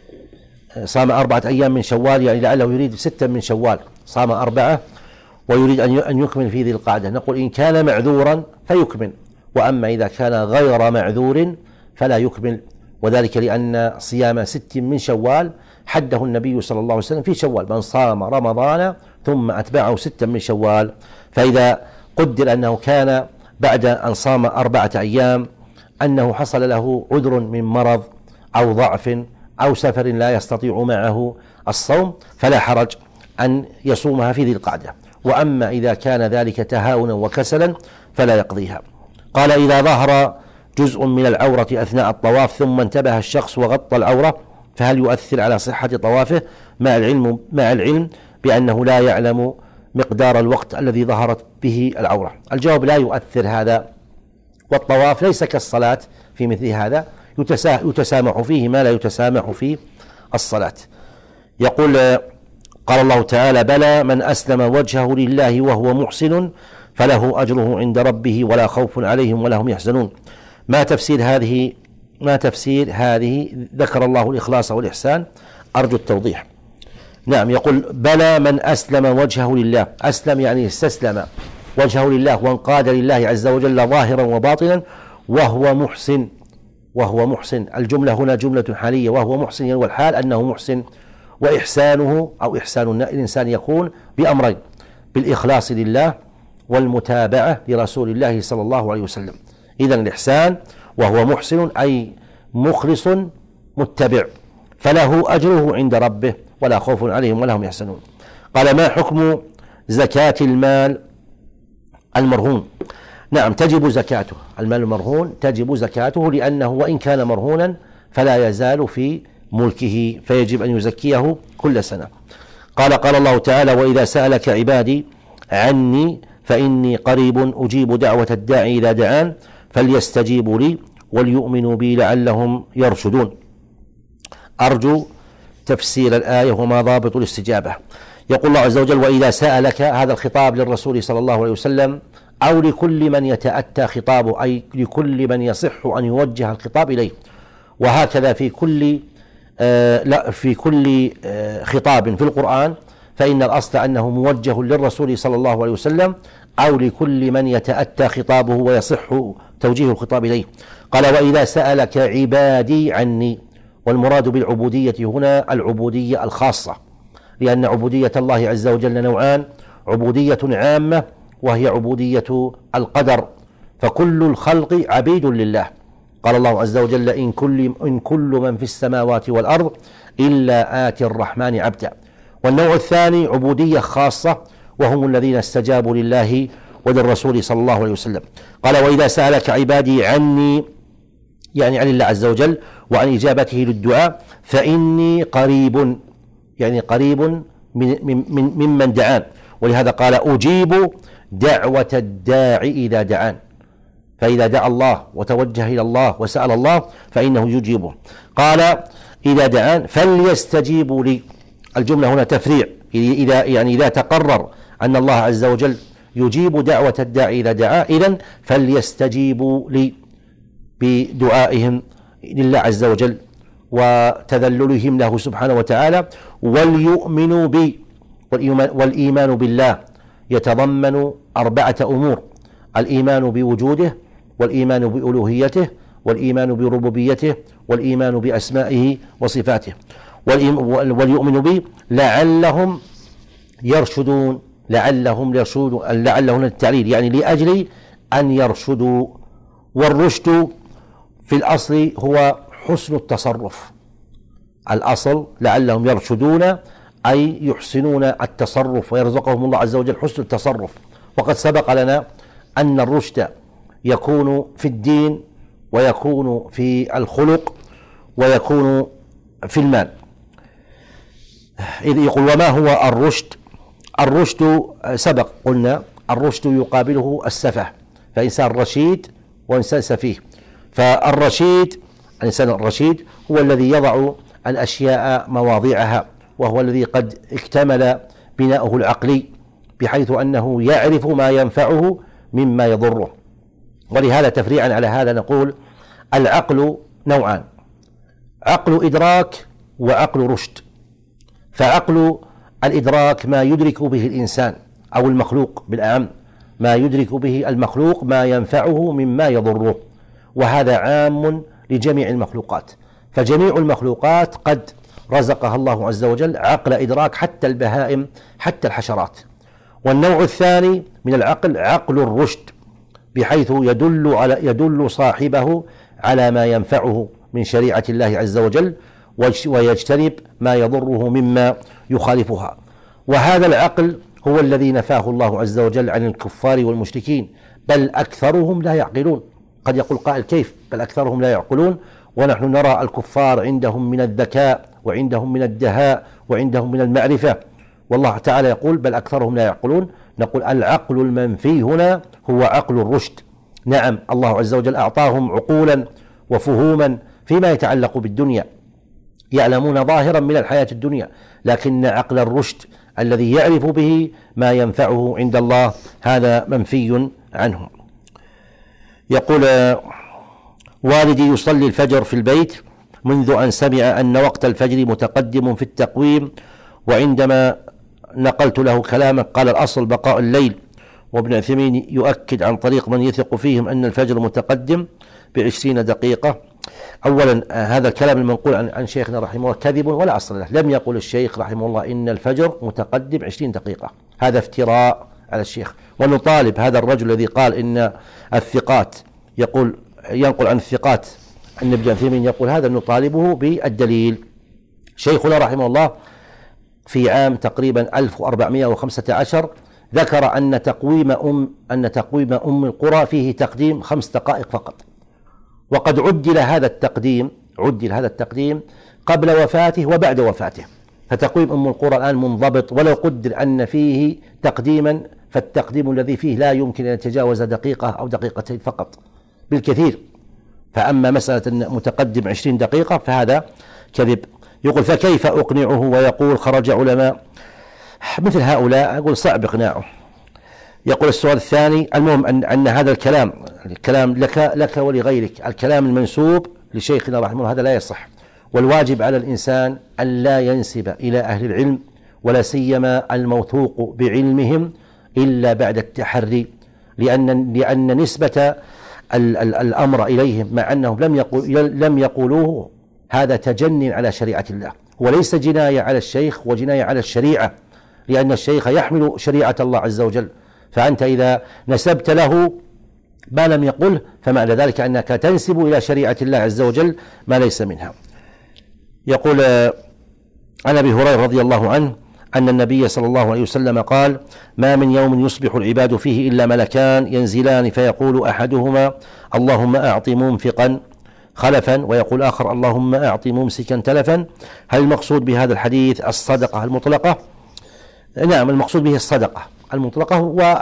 صام أربعة أيام من شوال، يعني لعله يريد ستا من شوال، صام أربعة ويريد أن يكمل في ذي القعدة. نقول: إن كان معذورا فيكمل، وأما إذا كان غير معذور فلا يكمل، وذلك لأن صيام ست من شوال حده النبي صلى الله عليه وسلم في شوال: من صام رمضان ثم أتبعه ستا من شوال. فإذا قدر أنه كان بعد أن صام أربعة أيام أنه حصل له عذر من مرض أو ضعف أو سفر لا يستطيع معه الصوم فلا حرج أن يصومها في ذي القعدة. وأما إذا كان ذلك تهاونا وكسلا فلا يقضيها. قال: إذا ظهر جزء من العورة أثناء الطواف ثم انتبه الشخص وغطى العورة فهل يؤثر على صحة طوافه مع العلم مع العلم بأنه لا يعلم مقدار الوقت الذي ظهرت به العورة؟ الجواب: لا يؤثر هذا، والطواف ليس كالصلاة في مثل هذا، يتسامح فيه ما لا يتسامح في الصلاة. يقول: قال الله تعالى: بلى من أسلم وجهه لله وهو محسن فله أجره عند ربه ولا خوف عليهم ولا هم يحزنون. ما تفسير هذه ما تفسير هذه ذكر الله الإخلاص والإحسان، أرجو التوضيح. نعم، يقول: بلى من أسلم وجهه لله. أسلم يعني استسلم وجهه لله وانقاد لله عز وجل ظاهرا وباطنا وهو محسن. وهو محسن، الجملة هنا جملة حالية، وهو محسن يعني والحال أنه محسن. وإحسانه أو إحسان الإنسان يكون بأمرين: بالإخلاص لله والمتابعة لرسول الله صلى الله عليه وسلم. إذن الإحسان وهو محسن أي مخلص متبع، فله أجره عند ربه ولا خوف عليهم ولا هم يحزنون. قال: ما حكم زكاة المال المرهون؟ نعم، تجب زكاته. المال المرهون تجب زكاته، لأنه وإن كان مرهونا فلا يزال في ملكه، فيجب أن يزكيه كل سنة. قال قال الله تعالى: وإذا سألك عبادي عني فإني قريب أجيب دعوة الداعي إذا دعان فليستجيبوا لي وليؤمنوا بي لعلهم يرشدون. أرجو تفسير الآية وما ضابط الاستجابة. يقول الله عز وجل: وإذا سألك، هذا الخطاب للرسول صلى الله عليه وسلم أو لكل من يتأتى خطابه، أي لكل من يصح أن يوجه الخطاب إليه. وهكذا في كل آه لا في كل آه خطاب في القرآن، فإن الأصل أنه موجه للرسول صلى الله عليه وسلم أو لكل من يتأتى خطابه ويصح توجيه الخطاب إليه. قال: وإذا سألك عبادي عني. والمراد بالعبودية هنا العبودية الخاصة، لأن عبودية الله عز وجل نوعان: عبودية عامة وهي عبودية القدر، فكل الخلق عبيد لله. قال الله عز وجل: إن كل, إن كل من في السماوات والأرض إلا آتي الرحمن عبدا. والنوع الثاني عبودية خاصة، وهم الذين استجابوا لله وللرسول صلى الله عليه وسلم. قال: وإذا سألك عبادي عني، يعني عن الله عز وجل وعن إجابته للدعاء، فإني قريب، يعني قريب من من ممن دعان. ولهذا قال: أجيب دعوة الداعي إذا دعان. فإذا دعا الله وتوجه إلى الله وسأل الله فإنه يجيبه. قال: إذا دعان فليستجيبوا لي. الجملة هنا تفريع، إذا يعني إذا تقرر أن الله عز وجل يجيب دعوة الداعي إذا دعا، إذن فليستجيبوا لي بدعائهم لله عز وجل وتذللهم له سبحانه وتعالى، وليؤمنوا بي. والإيمان بالله يتضمن أربعة أمور: الإيمان بوجوده، والإيمان بألوهيته، والإيمان بربوبيته، والإيمان بأسمائه وصفاته. وليؤمنوا بي لعلهم يرشدون. لعلهم يرشدون، لعلهم التعليل يعني لأجل أن يرشدوا. والرشد في الأصل هو حسن التصرف. الأصل لعلهم يرشدون أي يحسنون التصرف، ويرزقهم الله عز وجل حسن التصرف. وقد سبق لنا أن الرشد يكون في الدين، ويكون في الخلق، ويكون في المال. إذ يقول: وما هو الرشد؟ الرشد سبق قلنا الرشد يقابله السفه، فإنسان رشيد وإنسان سفيه. فالرشيد، الإنسان الرشيد هو الذي يضع الأشياء مواضعها، وهو الذي قد اكتمل بناؤه العقلي بحيث أنه يعرف ما ينفعه مما يضره. ولهذا تفريعا على هذا نقول: العقل نوعان: عقل إدراك وعقل رشد. فعقل الإدراك ما يدرك به الإنسان أو المخلوق بالأعم، ما يدرك به المخلوق ما ينفعه مما يضره، وهذا عام لجميع المخلوقات. فجميع المخلوقات قد رزقها الله عز وجل عقل إدراك، حتى البهائم، حتى الحشرات. والنوع الثاني من العقل عقل الرشد، بحيث يدل على يدل صاحبه على ما ينفعه من شريعة الله عز وجل، ويجتنب ما يضره مما يخالفها. وهذا العقل هو الذي نفاه الله عز وجل عن الكفار والمشركين، بل أكثرهم لا يعقلون. قد يقول قائل: كيف بل أكثرهم لا يعقلون؟ ونحن نرى الكفار عندهم من الذكاء، وعندهم من الدهاء، وعندهم من المعرفة، والله تعالى يقول: بل أكثرهم لا يعقلون. نقول: العقل المنفي هنا هو عقل الرشد. نعم، الله عز وجل أعطاهم عقولا وفهوما فيما يتعلق بالدنيا، يعلمون ظاهرا من الحياة الدنيا، لكن عقل الرشد الذي يعرف به ما ينفعه عند الله هذا منفي عنه. يقول: والدي يصلي الفجر في البيت منذ أن سمع أن وقت الفجر متقدم في التقويم، وعندما نقلت له كلامك قال: الأصل بقاء الليل. وابن عثيمين يؤكد عن طريق من يثق فيهم أن الفجر متقدم بعشرين دقيقة. أولا، هذا الكلام المنقول عن, عن شيخنا رحمه الله كذب ولا أصل له. لم يقل الشيخ رحمه الله إن الفجر متقدم عشرين دقيقة، هذا افتراء على الشيخ. ونطالب هذا الرجل الذي قال إن الثقات يقول ينقل عن الثقات أن ابن عثيمين يقول هذا، نطالبه بالدليل. شيخنا رحمه الله في عام تقريبا ألف وأربعمائة وخمسة عشر ذكر أن تقويم أم أن تقويم أم القرى فيه تقديم خمس دقائق فقط، وقد عدل هذا التقديم عدل هذا التقديم قبل وفاته وبعد وفاته. فتقويم أم القرى الآن منضبط، ولو قدر أن فيه تقديما فالتقديم الذي فيه لا يمكن أن يتجاوز دقيقة أو دقيقتين فقط بالكثير. فأما مسألة متقدم عشرين دقيقة فهذا كذب. يقول فكيف أقنعه ويقول خرج علماء؟ مثل هؤلاء أقول صعب إقناعه. يقول السؤال الثاني، المهم أن, أن هذا الكلام الكلام لك لك ولغيرك، الكلام المنسوب لشيخنا رحمه الله هذا لا يصح، والواجب على الإنسان أن لا ينسب إلى أهل العلم ولا سيما الموثوق بعلمهم إلا بعد التحري، لأن لأن نسبة ال ال الأمر إليهم مع أنهم لم يقول لم يقولوه هذا تجن على شريعة الله، وليس جناية على الشيخ وجناية على الشريعة، لأن الشيخ يحمل شريعة الله عز وجل، فأنت إذا نسبت له ما لم يقله فمعنى ذلك أنك تنسب إلى شريعة الله عز وجل ما ليس منها. يقول عن أبي هريرة رضي الله عنه أن النبي صلى الله عليه وسلم قال: ما من يوم يصبح العباد فيه إلا ملكان ينزلان فيقول أحدهما اللهم أعط منفقا خلفا، ويقول آخر اللهم أعط ممسكا تلفا. هل المقصود بهذا الحديث الصدقة المطلقة؟ نعم، المقصود به الصدقة المطلقة،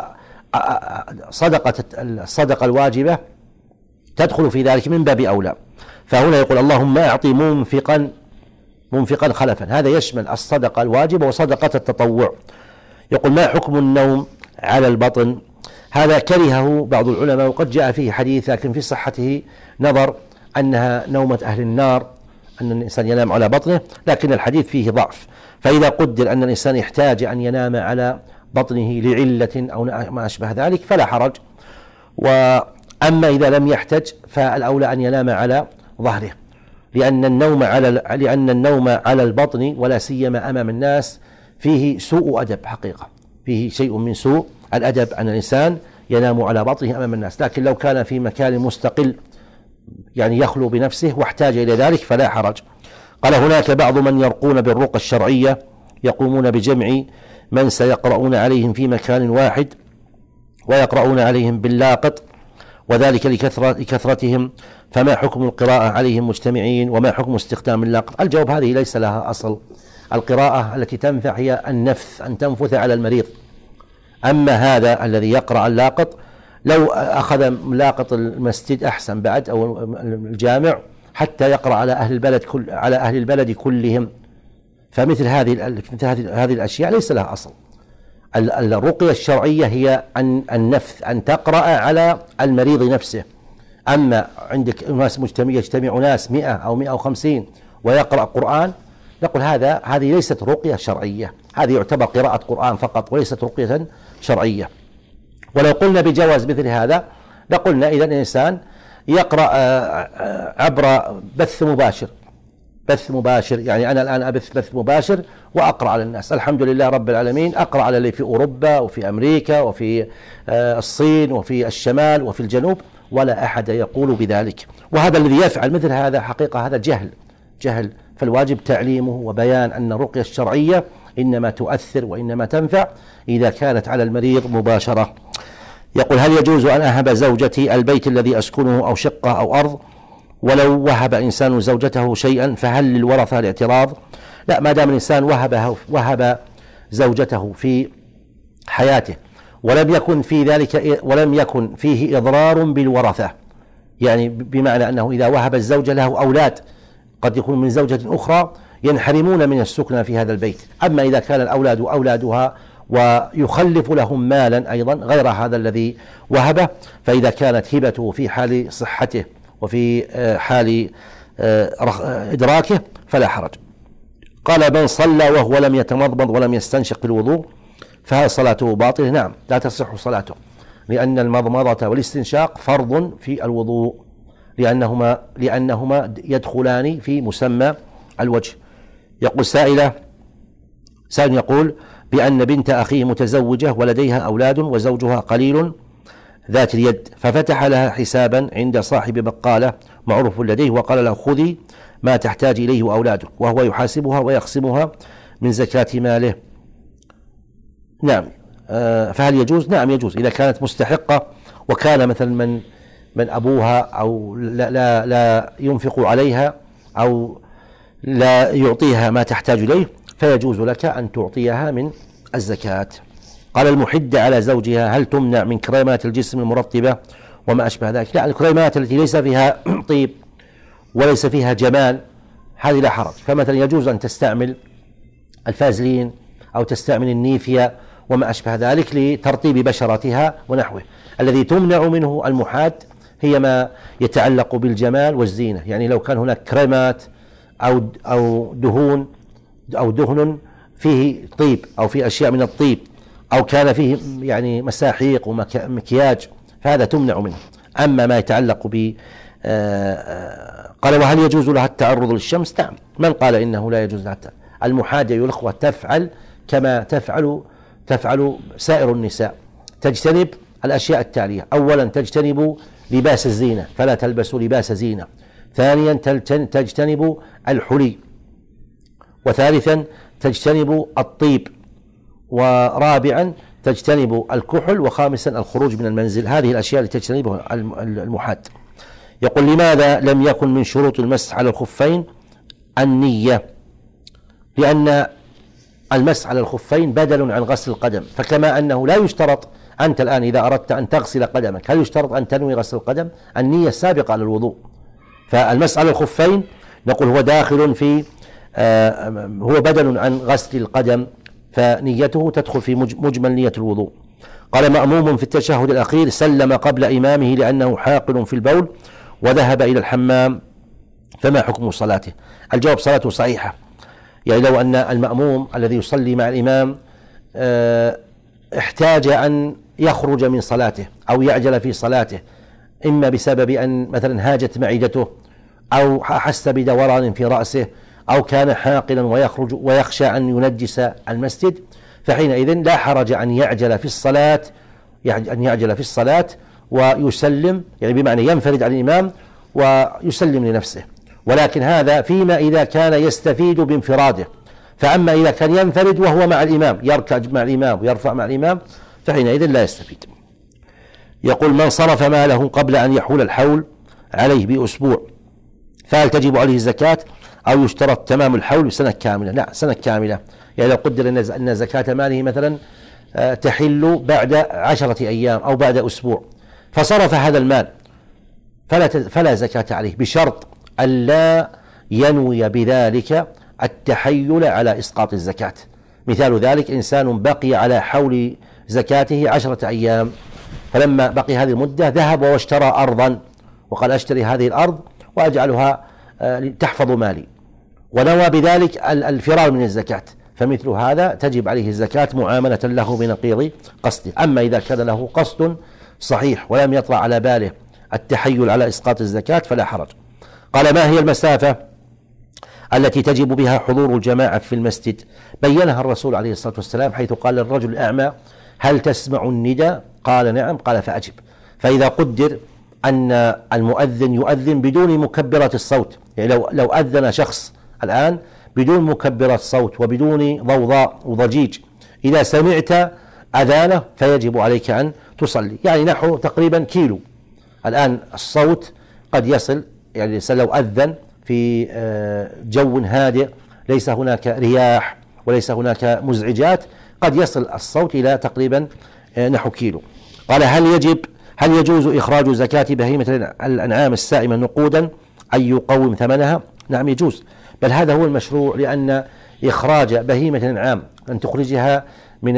وصدقة الصدقة الواجبة تدخل في ذلك من باب أولى. فهنا يقول اللهم أعط منفقا منفقا خلفا، هذا يشمل الصدقة الواجبة وصدقة التطوع. يقول ما حكم النوم على البطن؟ هذا كرهه بعض العلماء وقد جاء فيه حديث لكن في صحته نظر، أنها نومة أهل النار، أن الإنسان ينام على بطنه، لكن الحديث فيه ضعف. فإذا قدر أن الإنسان يحتاج أن ينام على بطنه لعلة أو ما أشبه ذلك فلا حرج، وأما إذا لم يحتج فالأولى أن ينام على ظهره، لأن النوم على لأن النوم على البطن ولا سيما أمام الناس فيه سوء أدب حقيقة، فيه شيء من سوء الأدب أن الإنسان ينام على بطنه أمام الناس. لكن لو كان في مكان مستقل يعني يخلو بنفسه واحتاج إلى ذلك فلا حرج. قال هناك بعض من يرقون بالرقى الشرعية يقومون بجمع من سيقرؤون عليهم في مكان واحد ويقرؤون عليهم باللاقط، وذلك لكثرة لكثرتهم، فما حكم القراءة عليهم مجتمعين وما حكم استخدام اللاقط؟ الجواب هذه ليس لها أصل. القراءة التي تنفع هي النفث، أن تنفث على المريض. أما هذا الذي يقرأ اللاقط لو أخذ لاقط المسجد أحسن بعد أو الجامع حتى يقرأ على أهل البلد كل على أهل البلد كلهم. فمثل هذه مثل هذه الأشياء ليس لها أصل. الرقية الشرعية هي أن النفث، أن تقرأ على المريض نفسه. أما عندك ناس مجتمع يجتمع ناس مئة أو مئة وخمسين ويقرأ قرآن، نقول هذا هذه ليست رقية شرعية، هذه يعتبر قراءة قرآن فقط وليست رقية شرعية. ولو قلنا بجواز مثل هذا لقلنا إذا الإنسان يقرأ عبر بث مباشر، بث مباشر يعني أنا الآن أبث بث مباشر وأقرأ على الناس، الحمد لله رب العالمين، أقرأ على اللي في أوروبا وفي أمريكا وفي الصين وفي الشمال وفي الجنوب، ولا أحد يقول بذلك. وهذا الذي يفعل مثل هذا حقيقة هذا جهل جهل فالواجب تعليمه وبيان أن الرقية الشرعية إنما تؤثر وإنما تنفع إذا كانت على المريض مباشرة. يقول هل يجوز أن أهب زوجتي البيت الذي أسكنه أو شقة أو أرض، ولو وهب إنسان زوجته شيئا فهل للورثة الاعتراض؟ لا، ما دام الإنسان وهب وهب زوجته في حياته ولم يكن في ذلك ولم يكن فيه إضرار بالورثة، يعني بمعنى أنه إذا وهب الزوجة له أولاد قد يكون من زوجة أخرى ينحرمون من السكنى في هذا البيت. أما إذا كان الأولاد أولادها ويخلف لهم مالا أيضا غير هذا الذي وهبه، فإذا كانت هبته في حال صحته وفي حال إدراكه فلا حرج. قال من صلى وهو لم يتمضمض ولم يستنشق في الوضوء فهل صلاته باطلة؟ نعم، لا تصح صلاته، لأن المضمضة والاستنشاق فرض في الوضوء، لأنهما لأنهما يدخلان في مسمى الوجه. يقول سائلة سائل يقول بأن بنت أخيه متزوجة ولديها أولاد وزوجها قليل ذات اليد، ففتح لها حسابا عند صاحب بقالة معروف لديه وقال له خذي ما تحتاج إليه وأولادك، وهو يحاسبها ويقسمها من زكاة ماله. نعم، فهل يجوز؟ نعم يجوز إذا كانت مستحقة وكان مثلا من من أبوها أو لا, لا, لا ينفق عليها أو لا يعطيها ما تحتاج إليه فيجوز لك أن تعطيها من الزكاة. قال المحدة على زوجها هل تمنع من كريمات الجسم المرطبة وما أشبه ذلك. لا، الكريمات التي ليس فيها طيب وليس فيها جمال هذه لا حرج. فمثلا يجوز أن تستعمل الفازلين أو تستعمل النيفيا وما أشبه ذلك لترطيب بشرتها ونحوه. الذي تمنع منه المحاد هي ما يتعلق بالجمال والزينة، يعني لو كان هناك كريمات أو أو دهون أو دهن فيه طيب أو فيه أشياء من الطيب أو كان فيه يعني مساحيق ومكياج فهذا تمنع منه. أما ما يتعلق ب قال وهل يجوز لها التعرض للشمس؟ نعم. من قال إنه لا يجوز لها التعرض؟ المحاجة أيها الأخوة تفعل كما تفعل تفعل سائر النساء، تجتنب الأشياء التالية: أولا تجتنب لباس الزينة فلا تلبسوا لباس زينة، ثانيا تجتنب الحلي، وثالثا تجتنب الطيب، ورابعا تجتنب الكحل، وخامسا الخروج من المنزل. هذه الأشياء التي تجتنبها المحاد. يقول لماذا لم يكن من شروط المسح على الخفين النية؟ لأن المسح على الخفين بدل عن غسل القدم، فكما أنه لا يشترط، أنت الآن إذا أردت أن تغسل قدمك هل يشترط أن تنوي غسل القدم؟ النية السابقة على الوضوء. فالمسح على الخفين نقول هو داخل في آه هو بدل عن غسل القدم، فنيته تدخل في مجمل نية الوضوء. قال مأموم في التشهد الأخير سلم قبل إمامه لأنه حاقن في البول وذهب إلى الحمام، فما حكم صلاته؟ الجواب صلاته صحيحة. يعني لو أن المأموم الذي يصلي مع الإمام اه احتاج أن يخرج من صلاته أو يعجل في صلاته، إما بسبب أن مثلا هاجت معدته أو حس بدوران في رأسه أو كان حاقنا ويخرج ويخشى أن ينجس المسجد، فحينئذ لا حرج أن يعجل في الصلاة أن يعجل في الصلاة ويسلم، يعني بمعنى ينفرد عن الإمام ويسلم لنفسه. ولكن هذا فيما إذا كان يستفيد بانفراده، فأما إذا كان ينفرد وهو مع الإمام يركع مع الإمام ويرفع مع الإمام فحينئذ لا يستفيد. يقول من صرف ماله قبل أن يحول الحول عليه بأسبوع فهل تجب عليه الزكاة أو يشترط تمام الحول بسنة كاملة؟ لا، سنة كاملة. يعني لو قدر أن زكاة ماله مثلا تحل بعد عشرة أيام أو بعد أسبوع فصرف هذا المال فلا فلا زكاة عليه، بشرط ألا ينوي بذلك التحيل على إسقاط الزكاة. مثال ذلك إنسان بقي على حول زكاته عشرة أيام، فلما بقي هذه المدة ذهب واشترى أرضا وقال أشتري هذه الأرض وأجعلها تحفظ مالي، ونوى بذلك الفرار من الزكاة، فمثل هذا تجب عليه الزكاة معاملة له بنقيض قصده. أما إذا كان له قصد صحيح ولم يطرأ على باله التحيل على إسقاط الزكاة فلا حرج. قال ما هي المسافة التي تجب بها حضور الجماعة في المسجد؟ بينها الرسول عليه الصلاة والسلام حيث قال للرجل الأعمى هل تسمع الندى؟ قال نعم، قال فأجب. فإذا قدر أن المؤذن يؤذن بدون مكبرة الصوت، يعني لو, لو أذن شخص الآن بدون مكبرة صوت وبدون ضوضاء وضجيج، إذا سمعت أذانه فيجب عليك أن تصلي، يعني نحو تقريبا كيلو. الآن الصوت قد يصل، يعني لو أذن في جو هادئ ليس هناك رياح وليس هناك مزعجات قد يصل الصوت إلى تقريبا نحو كيلو. قال هل يجب هل يجوز إخراج زكاة بهيمة الأنعام السائمة نقودا أي يقوم ثمنها؟ نعم يجوز، بل هذا هو المشروع، لأن إخراج بهيمة الأنعام أن تخرجها من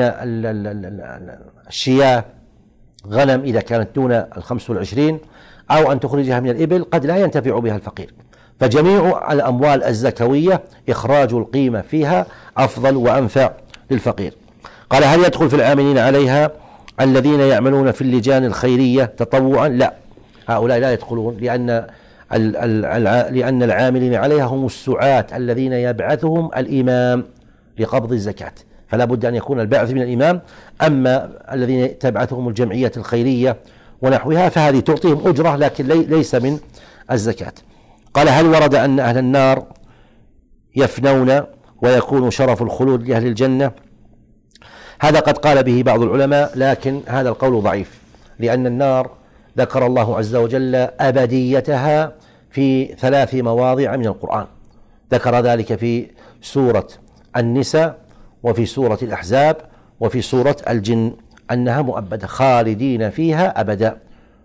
الشياه غنم إذا كانت دون الخمس والعشرين أو أن تخرجها من الإبل قد لا ينتفع بها الفقير، فجميع الأموال الزكوية إخراج القيمة فيها أفضل وأنفع للفقير. قال هل يدخل في العاملين عليها الذين يعملون في اللجان الخيرية تطوعا؟ لا، هؤلاء لا يدخلون، لأن لأن العاملين عليها هم السعاة الذين يبعثهم الإمام لقبض الزكاة، فلا بد أن يكون البعث من الإمام. أما الذين تبعثهم الجمعية الخيرية ونحوها فهذه تعطيهم أجرة لكن ليس من الزكاة. قال هل ورد أن أهل النار يفنون ويكون شرف الخلود لأهل الجنة؟ هذا قد قال به بعض العلماء، لكن هذا القول ضعيف، لأن النار ذكر الله عز وجل أبديتها في ثلاث مواضع من القرآن، ذكر ذلك في سورة النساء وفي سورة الأحزاب وفي سورة الجن أنها مؤبدة خالدين فيها أبدا،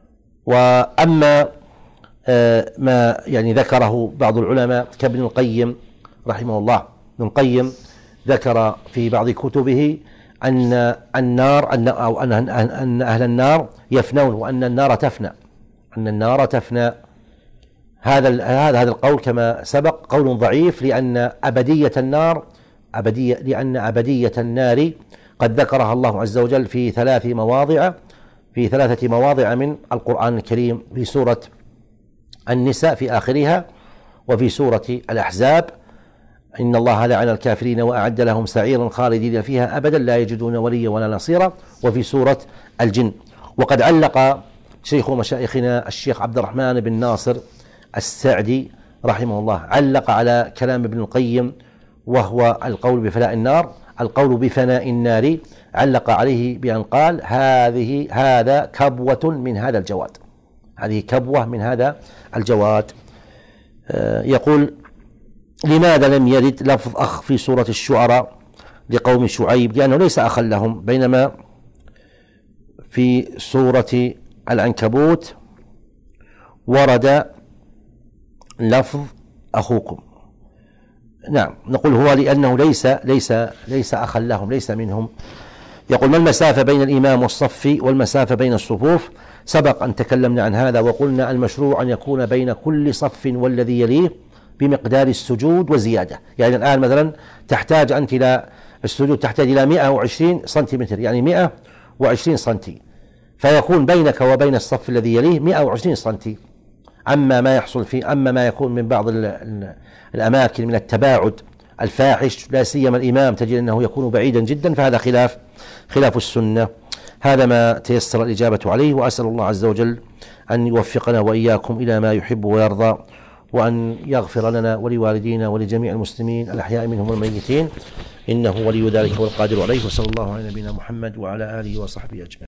وأما ما يعني ذكره بعض العلماء كابن القيم رحمه الله، ابن القيم ذكر في بعض كتبه أن النار أن أو أن أن أهل النار يفنون وأن النار تفنى، أن النار تفنى. هذا هذا هذا القول كما سبق قول ضعيف، لأن أبدية النار أبدية لأن أبدية النار قد ذكرها الله عز وجل في ثلاث مواضع في ثلاثة مواضع من القرآن الكريم، في سورة النساء في آخرها، وفي سورة الأحزاب إن الله لعن الكافرين وأعد لهم سعيرا خالدين فيها أبدا لا يجدون وليا ولا نصيرا، وفي سورة الجن. وقد علق شيخ مشايخنا الشيخ عبد الرحمن بن ناصر السعدي رحمه الله علق على كلام ابن القيم، وهو القول بفناء النار القول بفناء النار علق عليه بأن قال هذه هذا كبوة من هذا الجواد، هذه كبوة من هذا الجواد. يقول لماذا لم يرد لفظ أخ في سورة الشعراء لقوم شعيب؟ لأنه ليس أخا لهم، بينما في سورة العنكبوت ورد لفظ أخوكم. نعم، نقول هو لأنه ليس ليس ليس أخا لهم، ليس منهم. يقول ما المسافة بين الإمام والصف والمسافة بين الصفوف؟ سبق أن تكلمنا عن هذا وقلنا المشروع أن يكون بين كل صف والذي يليه بمقدار السجود وزيادة. يعني الآن مثلا تحتاج أنت إلى السجود تحتاج إلى مئة وعشرين سنتيمتر، يعني مئة وعشرين سنتي، فيكون بينك وبين الصف الذي يليه مئة وعشرين سنتي. أما ما يحصل في أما ما يكون من بعض الأماكن من التباعد الفاحش، لا سيما الإمام تجد أنه يكون بعيدا جدا، فهذا خلاف خلاف السنة. هذا ما تيسر الإجابة عليه، وأسأل الله عز وجل أن يوفقنا وإياكم إلى ما يحب ويرضى، وأن يغفر لنا ولوالدينا ولجميع المسلمين الأحياء منهم والميتين، إنه ولي ذلك والقادر عليه. وصلى الله على نبينا محمد وعلى آله وصحبه أجمعين.